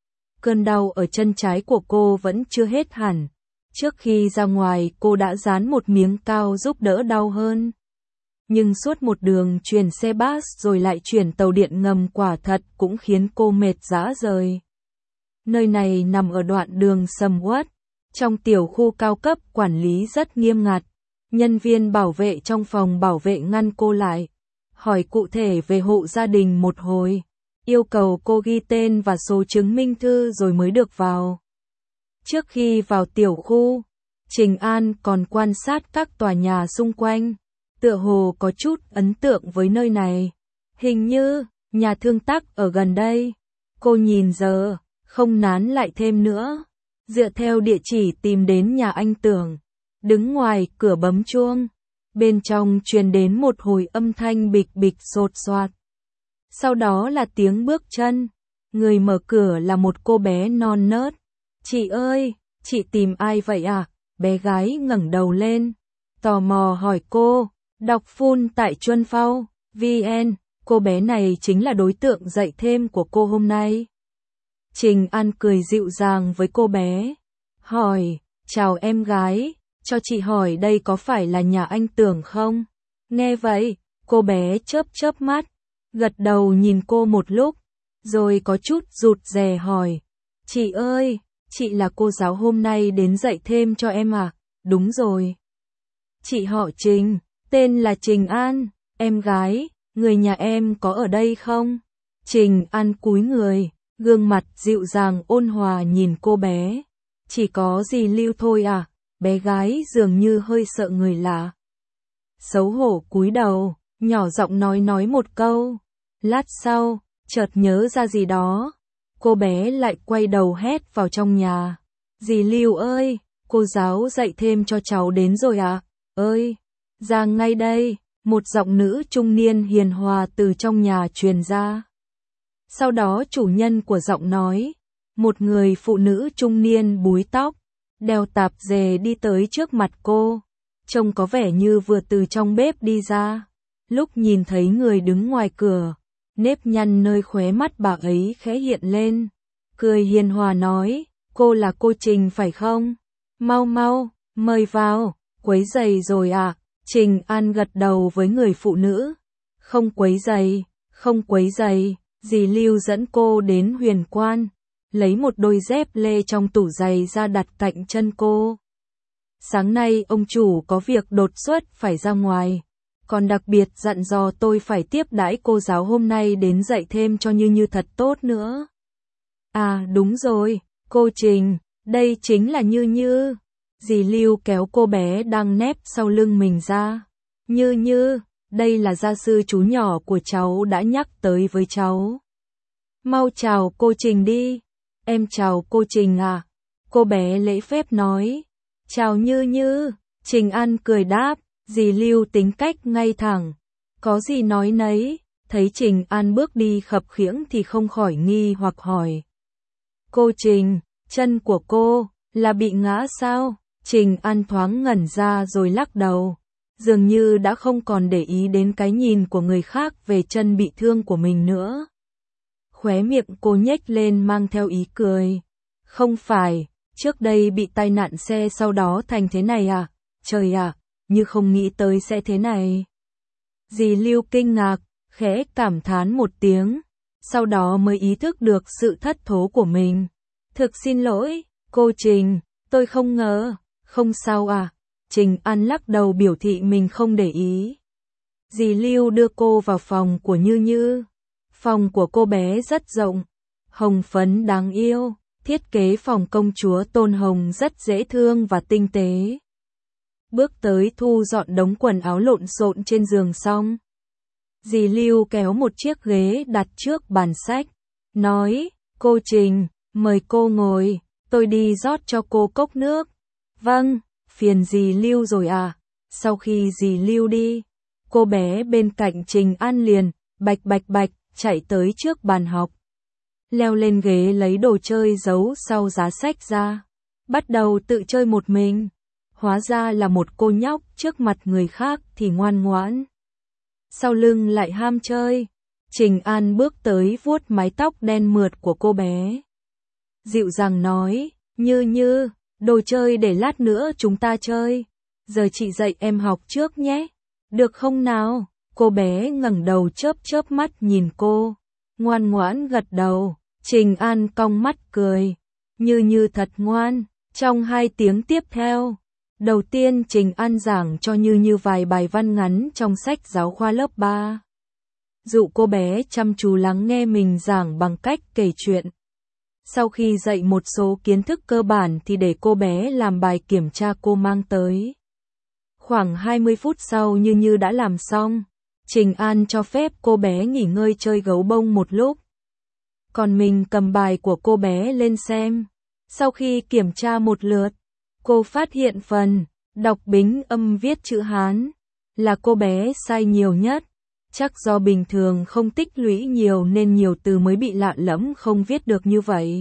Cơn đau ở chân trái của cô vẫn chưa hết hẳn. Trước khi ra ngoài cô đã dán một miếng cao giúp đỡ đau hơn. Nhưng suốt một đường chuyển xe bus rồi lại chuyển tàu điện ngầm quả thật cũng khiến cô mệt rã rời. Nơi này nằm ở đoạn đường sầm uất, trong tiểu khu cao cấp quản lý rất nghiêm ngặt. Nhân viên bảo vệ trong phòng bảo vệ ngăn cô lại, hỏi cụ thể về hộ gia đình một hồi, yêu cầu cô ghi tên và số chứng minh thư rồi mới được vào. Trước khi vào tiểu khu, Trình An còn quan sát các tòa nhà xung quanh, tựa hồ có chút ấn tượng với nơi này. Hình như, nhà thương tác ở gần đây. Cô nhìn giờ, không nán lại thêm nữa. Dựa theo địa chỉ tìm đến nhà anh Tưởng. Đứng ngoài cửa bấm chuông. Bên trong truyền đến một hồi âm thanh bịch bịch sột soạt. Sau đó là tiếng bước chân. Người mở cửa là một cô bé non nớt. Chị ơi, chị tìm ai vậy à? Bé gái ngẩng đầu lên, tò mò hỏi cô. Đọc full tại Chuân Phao, VN, cô bé này chính là đối tượng dạy thêm của cô hôm nay. Trình An cười dịu dàng với cô bé. Hỏi, chào em gái, cho chị hỏi đây có phải là nhà anh Tưởng không? Nghe vậy, cô bé chớp chớp mắt, gật đầu nhìn cô một lúc, rồi có chút rụt rè hỏi. Chị ơi, chị là cô giáo hôm nay đến dạy thêm cho em à? Đúng rồi. Chị họ Trình. Tên là Trình An, em gái, người nhà em có ở đây không? Trình An cúi người, gương mặt dịu dàng ôn hòa nhìn cô bé. Chỉ có dì Lưu thôi à? Bé gái dường như hơi sợ người lạ. Xấu hổ cúi đầu, nhỏ giọng nói một câu. Lát sau, chợt nhớ ra gì đó. Cô bé lại quay đầu hét vào trong nhà. Dì Lưu ơi, cô giáo dạy thêm cho cháu đến rồi à? Ơi! Ra ngay đây, một giọng nữ trung niên hiền hòa từ trong nhà truyền ra. Sau đó chủ nhân của giọng nói, một người phụ nữ trung niên búi tóc, đeo tạp dề đi tới trước mặt cô, trông có vẻ như vừa từ trong bếp đi ra. Lúc nhìn thấy người đứng ngoài cửa, nếp nhăn nơi khóe mắt bà ấy khẽ hiện lên, cười hiền hòa nói, cô là cô Trình phải không? Mau mau, mời vào, quấy rầy rồi à? Trình An gật đầu với người phụ nữ. Không quấy rầy, không quấy rầy, dì Lưu dẫn cô đến Huyền Quan, lấy một đôi dép lê trong tủ giày ra đặt cạnh chân cô. Sáng nay ông chủ có việc đột xuất phải ra ngoài, còn đặc biệt dặn dò tôi phải tiếp đãi cô giáo hôm nay đến dạy thêm cho Như Như thật tốt nữa. À đúng rồi, cô Trình, đây chính là Như Như. Dì Lưu kéo cô bé đang nép sau lưng mình ra. Như Như, đây là gia sư chú nhỏ của cháu đã nhắc tới với cháu. Mau chào cô Trình đi. Em chào cô Trình à? Cô bé lễ phép nói. Chào Như Như. Trình An cười đáp, dì Lưu tính cách ngay thẳng. Có gì nói nấy, thấy Trình An bước đi khập khiễng thì không khỏi nghi hoặc hỏi. Cô Trình, chân của cô, là bị ngã sao? Trình An thoáng ngẩn ra rồi lắc đầu, dường như đã không còn để ý đến cái nhìn của người khác về chân bị thương của mình nữa. Khóe miệng cô nhếch lên mang theo ý cười. Không phải, trước đây bị tai nạn xe sau đó thành thế này à? Trời ạ, như không nghĩ tới sẽ thế này. Dì Lưu kinh ngạc, khẽ cảm thán một tiếng, sau đó mới ý thức được sự thất thố của mình. Thực xin lỗi, cô Trình, tôi không ngờ. Không sao à? Trình An lắc đầu biểu thị mình không để ý. Dì Lưu đưa cô vào phòng của Như Như. Phòng của cô bé rất rộng, hồng phấn đáng yêu, thiết kế phòng công chúa Tôn Hồng rất dễ thương và tinh tế. Bước tới thu dọn đống quần áo lộn xộn trên giường xong. Dì Lưu kéo một chiếc ghế đặt trước bàn sách, nói, cô Trình, mời cô ngồi, tôi đi rót cho cô cốc nước. Vâng, phiền dì Lưu rồi à? Sau khi dì Lưu đi, cô bé bên cạnh Trình An liền, bạch bạch bạch, chạy tới trước bàn học. Leo lên ghế lấy đồ chơi giấu sau giá sách ra. Bắt đầu tự chơi một mình. Hóa ra là một cô nhóc, trước mặt người khác thì ngoan ngoãn. Sau lưng lại ham chơi. Trình An bước tới vuốt mái tóc đen mượt của cô bé. Dịu dàng nói, Như, đồ chơi để lát nữa chúng ta chơi. Giờ chị dạy em học trước nhé. Được không nào? Cô bé ngẩng đầu chớp mắt nhìn cô. Ngoan ngoãn gật đầu. Trình An cong mắt cười. Như thật ngoan. Trong 2 tiếng tiếp theo, đầu tiên Trình An giảng cho Như vài bài văn ngắn trong sách giáo khoa lớp 3. Dụ cô bé chăm chú lắng nghe mình giảng bằng cách kể chuyện. Sau khi dạy một số kiến thức cơ bản thì để cô bé làm bài kiểm tra cô mang tới. Khoảng 20 phút sau Như đã làm xong. Trình An cho phép cô bé nghỉ ngơi chơi gấu bông một lúc. Còn mình cầm bài của cô bé lên xem. Sau khi kiểm tra một lượt, cô phát hiện phần đọc bính âm viết chữ Hán là cô bé sai nhiều nhất. Chắc do bình thường không tích lũy nhiều nên nhiều từ mới bị lạ lẫm không viết được như vậy.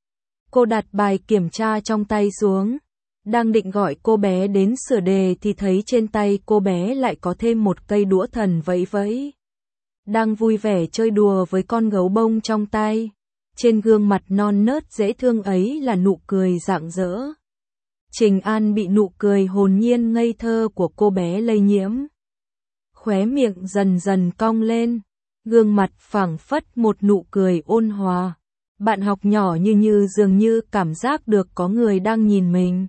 Cô đặt bài kiểm tra trong tay xuống. Đang định gọi cô bé đến sửa đề thì thấy trên tay cô bé lại có thêm một cây đũa thần vẫy. Đang vui vẻ chơi đùa với con gấu bông trong tay. Trên gương mặt non nớt dễ thương ấy là nụ cười rạng rỡ. Trình An bị nụ cười hồn nhiên ngây thơ của cô bé lây nhiễm. Khóe miệng dần dần cong lên, gương mặt phảng phất một nụ cười ôn hòa. Bạn học nhỏ Như dường như cảm giác được có người đang nhìn mình.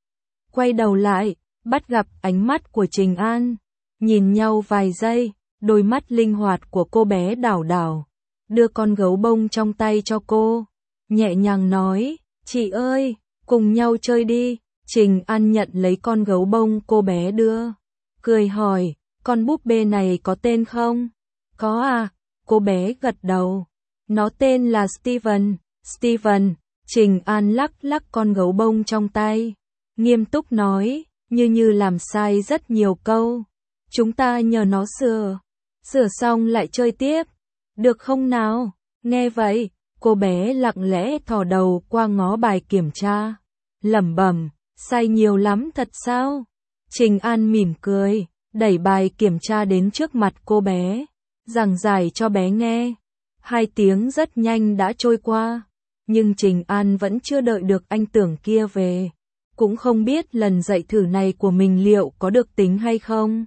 Quay đầu lại, bắt gặp ánh mắt của Trình An. Nhìn nhau vài giây, đôi mắt linh hoạt của cô bé đảo. Đưa con gấu bông trong tay cho cô. Nhẹ nhàng nói, chị ơi, cùng nhau chơi đi. Trình An nhận lấy con gấu bông cô bé đưa. Cười hỏi, con búp bê này có tên không? Có à, cô bé gật đầu. Nó tên là Steven. Steven, Trình An lắc con gấu bông trong tay. Nghiêm túc nói, Như làm sai rất nhiều câu. Chúng ta nhờ nó sửa xong lại chơi tiếp. Được không nào? Nghe vậy, cô bé lặng lẽ thò đầu qua ngó bài kiểm tra. Lẩm bẩm, sai nhiều lắm thật sao? Trình An mỉm cười, đẩy bài kiểm tra đến trước mặt cô bé, giảng giải cho bé nghe. 2 tiếng rất nhanh đã trôi qua, nhưng Trình An vẫn chưa đợi được anh Tưởng kia về. Cũng không biết lần dạy thử này của mình liệu có được tính hay không,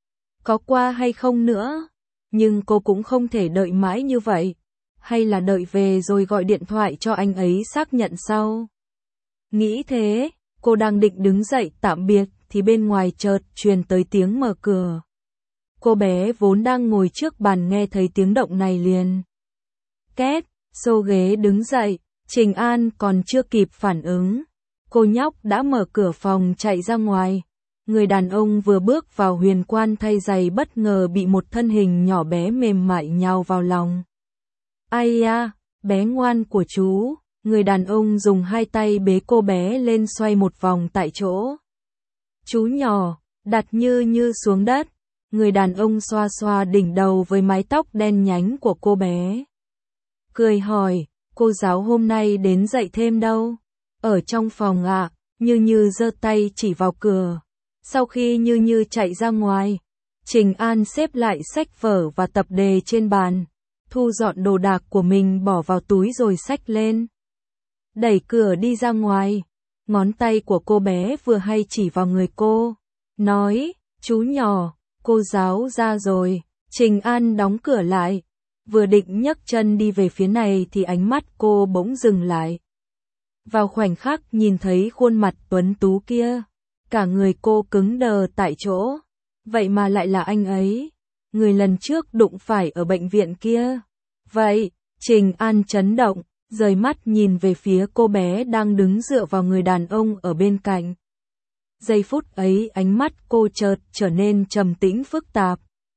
có qua hay không nữa. Nhưng cô cũng không thể đợi mãi như vậy. Hay là đợi về rồi gọi điện thoại cho anh ấy xác nhận sau. Nghĩ thế, cô đang định đứng dậy tạm biệt thì bên ngoài chợt truyền tới tiếng mở cửa. Cô bé vốn đang ngồi trước bàn nghe thấy tiếng động này liền két, xô ghế đứng dậy. Trình An còn chưa kịp phản ứng, cô nhóc đã mở cửa phòng chạy ra ngoài. Người đàn ông vừa bước vào huyền quan thay giày bất ngờ bị một thân hình nhỏ bé mềm mại nhào vào lòng. Ai da, bé ngoan của chú. Người đàn ông dùng 2 tay bế cô bé lên xoay một vòng tại chỗ. Chú nhỏ, đặt Như xuống đất. Người đàn ông xoa đỉnh đầu với mái tóc đen nhánh của cô bé. Cười hỏi, cô giáo hôm nay đến dạy thêm đâu? Ở trong phòng ạ. Như giơ tay chỉ vào cửa. Sau khi Như chạy ra ngoài, Trình An xếp lại sách vở và tập đề trên bàn, thu dọn đồ đạc của mình bỏ vào túi rồi xách lên. Đẩy cửa đi ra ngoài, ngón tay của cô bé vừa hay chỉ vào người cô, nói, chú nhỏ, cô giáo ra rồi. Trình An đóng cửa lại, vừa định nhấc chân đi về phía này thì ánh mắt cô bỗng dừng lại. Vào khoảnh khắc nhìn thấy khuôn mặt tuấn tú kia, cả người cô cứng đờ tại chỗ. Vậy mà lại là anh ấy, người lần trước đụng phải ở bệnh viện kia. Vậy, Trình An chấn động, rời mắt nhìn về phía cô bé đang đứng dựa vào người đàn ông ở bên cạnh. Giây phút ấy ánh mắt cô chợt trở nên trầm tĩnh phức tạp.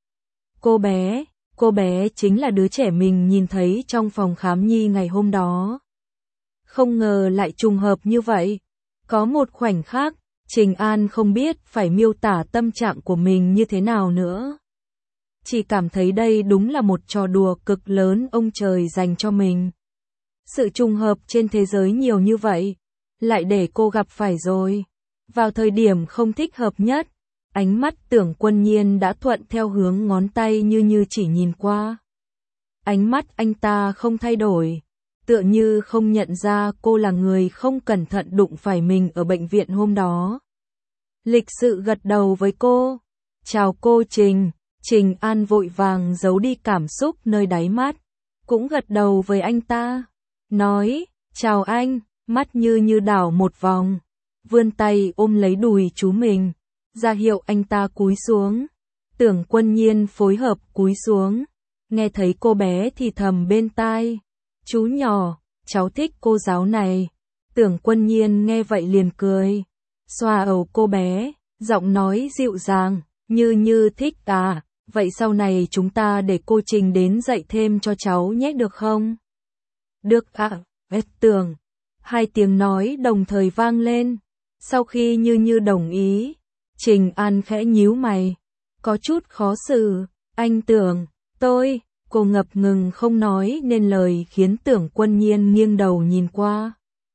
Cô bé chính là đứa trẻ mình nhìn thấy trong phòng khám nhi ngày hôm đó. Không ngờ lại trùng hợp như vậy. Có một khoảnh khắc, Trình An không biết phải miêu tả tâm trạng của mình như thế nào nữa. Chỉ cảm thấy đây đúng là một trò đùa cực lớn ông trời dành cho mình. Sự trùng hợp trên thế giới nhiều như vậy, lại để cô gặp phải rồi. Vào thời điểm không thích hợp nhất, ánh mắt Tưởng Quân Nhiên đã thuận theo hướng ngón tay như chỉ nhìn qua. Ánh mắt anh ta không thay đổi, tựa như không nhận ra cô là người không cẩn thận đụng phải mình ở bệnh viện hôm đó. Lịch sự gật đầu với cô. Chào cô Trình. Trình An vội vàng giấu đi cảm xúc nơi đáy mắt, cũng gật đầu với anh ta. Nói, chào anh, mắt như đảo một vòng. Vươn tay ôm lấy đùi chú mình, ra hiệu anh ta cúi xuống. Tưởng Quân Nhiên phối hợp cúi xuống, nghe thấy cô bé thì thầm bên tai. Chú nhỏ, cháu thích cô giáo này. Tưởng Quân Nhiên nghe vậy liền cười, xoa đầu cô bé, giọng nói dịu dàng, như thích à, vậy sau này chúng ta để cô Trình đến dạy thêm cho cháu nhé được không? Được ạ, Tưởng. Hai tiếng nói đồng thời vang lên. Sau khi như đồng ý, Trình An khẽ nhíu mày, có chút khó xử. Anh Tưởng, cô ngập ngừng không nói nên lời khiến Tưởng Quân Nhiên nghiêng đầu nhìn qua.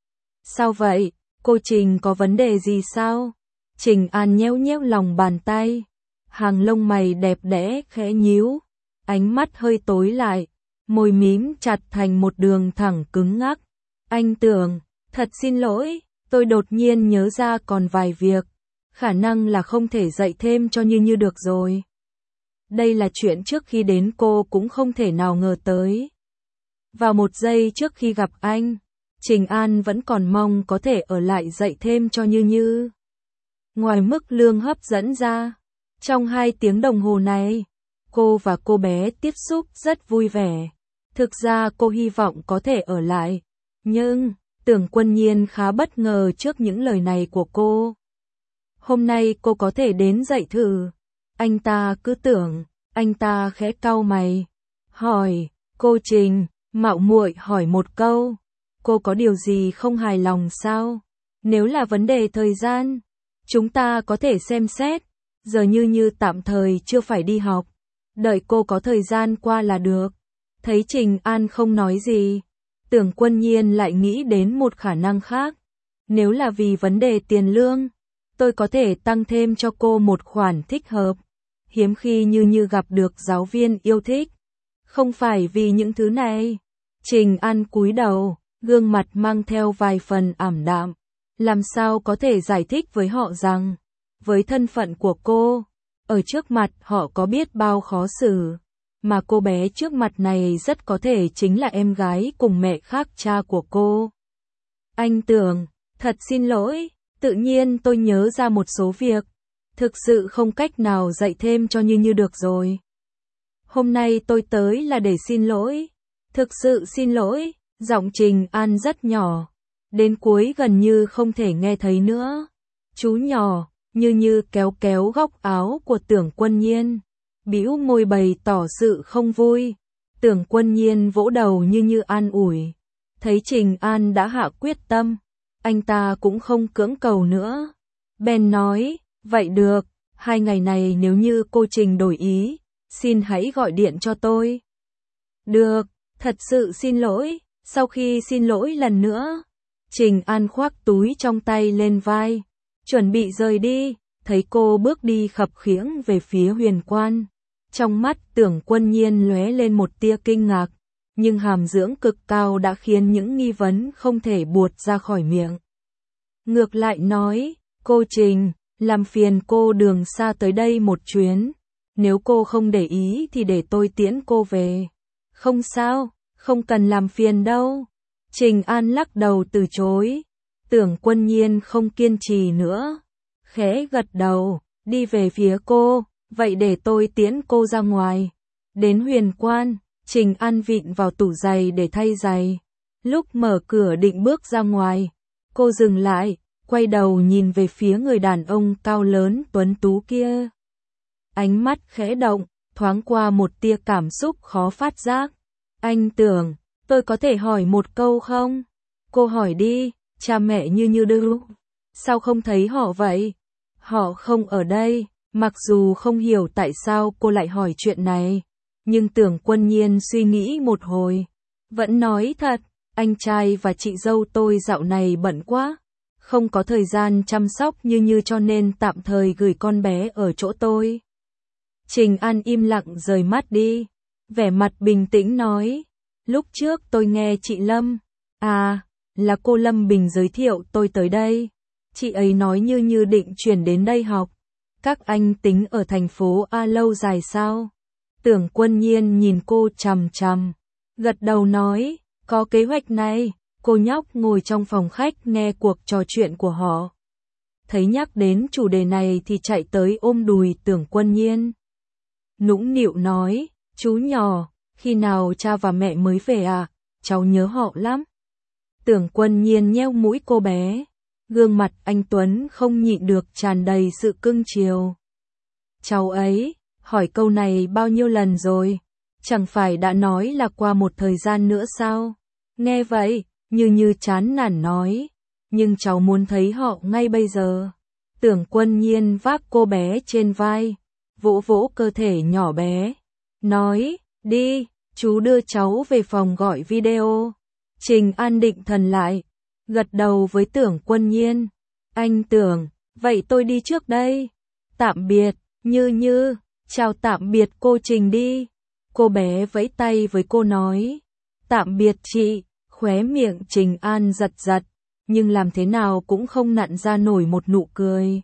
Sao vậy, cô Trình có vấn đề gì sao? Trình An nhéo lòng bàn tay, hàng lông mày đẹp đẽ khẽ nhíu, ánh mắt hơi tối lại, môi mím chặt thành một đường thẳng cứng ngắc. Anh Tưởng, thật xin lỗi, tôi đột nhiên nhớ ra còn vài việc, khả năng là không thể dạy thêm cho như được rồi. Đây là chuyện trước khi đến cô cũng không thể nào ngờ tới. Vào một giây trước khi gặp anh, Trình An vẫn còn mong có thể ở lại dạy thêm cho như. Ngoài mức lương hấp dẫn ra, trong 2 tiếng đồng hồ này, cô và cô bé tiếp xúc rất vui vẻ. Thực ra cô hy vọng có thể ở lại, nhưng Tưởng Quân Nhiên khá bất ngờ trước những lời này của cô. Hôm nay cô có thể đến dạy thử. Anh ta cứ tưởng, anh ta khẽ cau mày, hỏi, cô Trình, mạo muội hỏi một câu, cô có điều gì không hài lòng sao? Nếu là vấn đề thời gian, chúng ta có thể xem xét, giờ như tạm thời chưa phải đi học, đợi cô có thời gian qua là được. Thấy Trình An không nói gì, Tưởng Quân Nhiên lại nghĩ đến một khả năng khác. Nếu là vì vấn đề tiền lương, tôi có thể tăng thêm cho cô một khoản thích hợp. Hiếm khi như gặp được giáo viên yêu thích. Không phải vì những thứ này. Trình An cúi đầu, gương mặt mang theo vài phần ảm đạm. Làm sao có thể giải thích với họ rằng, với thân phận của cô, ở trước mặt họ có biết bao khó xử, mà cô bé trước mặt này rất có thể chính là em gái cùng mẹ khác cha của cô. Anh Tưởng, thật xin lỗi, tự nhiên tôi nhớ ra một số việc, thực sự không cách nào dạy thêm cho như được rồi. Hôm nay tôi tới là để xin lỗi, thực sự xin lỗi. Giọng Trình An rất nhỏ, đến cuối gần như không thể nghe thấy nữa. Chú nhỏ, như kéo góc áo của Tưởng Quân Nhiên, bĩu môi bày tỏ sự không vui. Tưởng Quân Nhiên vỗ đầu như an ủi. Thấy Trình An đã hạ quyết tâm, anh ta cũng không cưỡng cầu nữa. Bèn nói, vậy được, 2 ngày này nếu như cô Trình đổi ý, xin hãy gọi điện cho tôi. Được, thật sự xin lỗi. Sau khi xin lỗi lần nữa, Trình An khoác túi trong tay lên vai, chuẩn bị rời đi, thấy cô bước đi khập khiễng về phía Huyền Quan. Trong mắt Tưởng Quân Nhiên lóe lên một tia kinh ngạc, nhưng hàm dưỡng cực cao đã khiến những nghi vấn không thể buột ra khỏi miệng. Ngược lại nói, cô Trình, làm phiền cô đường xa tới đây một chuyến, nếu cô không để ý thì để tôi tiễn cô về. Không sao. Không cần làm phiền đâu. Trình An lắc đầu từ chối. Tưởng Quân Nhiên không kiên trì nữa, khẽ gật đầu, đi về phía cô, vậy để tôi tiễn cô ra ngoài. Đến Huyền Quan, Trình An vịn vào tủ giày để thay giày. Lúc mở cửa định bước ra ngoài, cô dừng lại, quay đầu nhìn về phía người đàn ông cao lớn tuấn tú kia. Ánh mắt khẽ động, thoáng qua một tia cảm xúc khó phát giác. Anh Tưởng, tôi có thể hỏi một câu không? Cô hỏi đi, cha mẹ như đưa. Sao không thấy họ vậy? Họ không ở đây. Mặc dù không hiểu tại sao cô lại hỏi chuyện này, nhưng Tưởng Quân Nhiên suy nghĩ một hồi, vẫn nói thật, anh trai và chị dâu tôi dạo này bận quá, không có thời gian chăm sóc như cho nên tạm thời gửi con bé ở chỗ tôi. Trình An im lặng rời mắt đi, vẻ mặt bình tĩnh nói, lúc trước tôi nghe chị Lâm, là cô Lâm Bình giới thiệu tôi tới đây, chị ấy nói như định chuyển đến đây học. Các anh tính ở thành phố A lâu dài sao? Tưởng Quân Nhiên nhìn cô chằm chằm, gật đầu nói, có kế hoạch này. Cô nhóc ngồi trong phòng khách nghe cuộc trò chuyện của họ. Thấy nhắc đến chủ đề này thì chạy tới ôm đùi Tưởng Quân Nhiên. Nũng nịu nói, chú nhỏ, khi nào cha và mẹ mới về à? Cháu nhớ họ lắm. Tưởng Quân Nhiên nheo mũi cô bé. Gương mặt anh Tuấn không nhịn được tràn đầy sự cưng chiều. Cháu ấy, hỏi câu này bao nhiêu lần rồi? Chẳng phải đã nói là qua một thời gian nữa sao? Nghe vậy, như chán nản nói. Nhưng cháu muốn thấy họ ngay bây giờ. Tưởng Quân Nhiên vác cô bé trên vai, vỗ vỗ cơ thể nhỏ bé. Nói, đi, chú đưa cháu về phòng gọi video. Trình An định thần lại, gật đầu với Tưởng Quân Nhiên. Anh Tưởng, vậy tôi đi trước đây. Tạm biệt, Như, chào tạm biệt cô Trình đi. Cô bé vẫy tay với cô nói. Tạm biệt chị, khóe miệng Trình An giật, nhưng làm thế nào cũng không nặn ra nổi một nụ cười.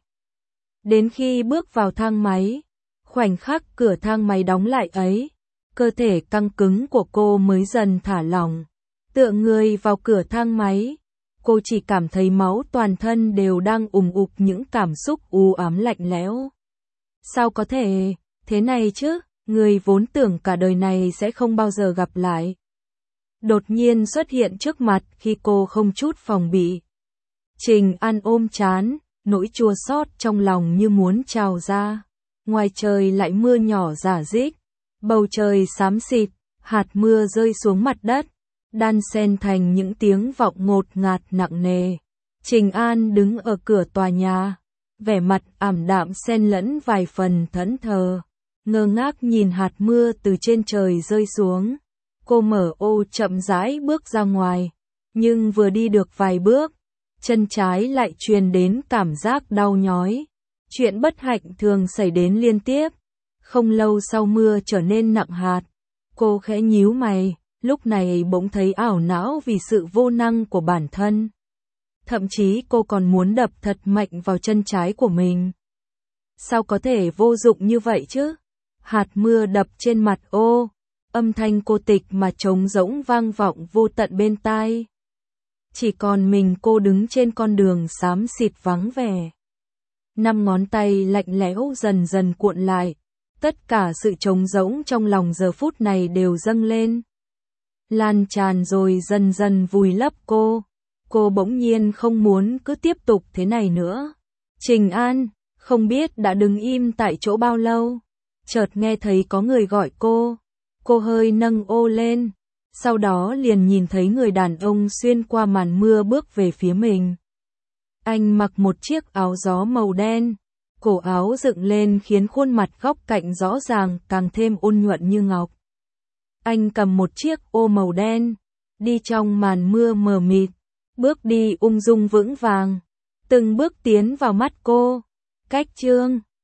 Đến khi bước vào thang máy, khoảnh khắc cửa thang máy đóng lại ấy, cơ thể căng cứng của cô mới dần thả lỏng. Tựa người vào cửa thang máy, cô chỉ cảm thấy máu toàn thân đều đang ùm ụp những cảm xúc u ám lạnh lẽo. Sao có thể thế này chứ, người vốn tưởng cả đời này sẽ không bao giờ gặp lại. Đột nhiên xuất hiện trước mặt khi cô không chút phòng bị. Trình An ôm trán, nỗi chua xót trong lòng như muốn trào ra. Ngoài trời lại mưa nhỏ rả rích, bầu trời xám xịt, hạt mưa rơi xuống mặt đất, đan xen thành những tiếng vọng ngột ngạt nặng nề. Trình An đứng ở cửa tòa nhà, vẻ mặt ảm đạm xen lẫn vài phần thẫn thờ, ngơ ngác nhìn hạt mưa từ trên trời rơi xuống. Cô mở ô chậm rãi bước ra ngoài, nhưng vừa đi được vài bước, chân trái lại truyền đến cảm giác đau nhói. Chuyện bất hạnh thường xảy đến liên tiếp. Không lâu sau mưa trở nên nặng hạt, cô khẽ nhíu mày, lúc này bỗng thấy ảo não vì sự vô năng của bản thân. Thậm chí cô còn muốn đập thật mạnh vào chân trái của mình. Sao có thể vô dụng như vậy chứ? Hạt mưa đập trên mặt ô, âm thanh cô tịch mà trống rỗng vang vọng vô tận bên tai. Chỉ còn mình cô đứng trên con đường xám xịt vắng vẻ. 5 ngón tay lạnh lẽo dần dần cuộn lại, tất cả sự trống rỗng trong lòng giờ phút này đều dâng lên. Lan tràn rồi dần dần vùi lấp cô. Cô bỗng nhiên không muốn cứ tiếp tục thế này nữa. Trình An, không biết đã đứng im tại chỗ bao lâu. Chợt nghe thấy có người gọi cô. Cô hơi nâng ô lên, sau đó liền nhìn thấy người đàn ông xuyên qua màn mưa bước về phía mình. Anh mặc một chiếc áo gió màu đen, cổ áo dựng lên khiến khuôn mặt góc cạnh rõ ràng càng thêm ôn nhuận như ngọc. Anh cầm một chiếc ô màu đen, đi trong màn mưa mờ mịt, bước đi ung dung vững vàng, từng bước tiến vào mắt cô. Cách Trương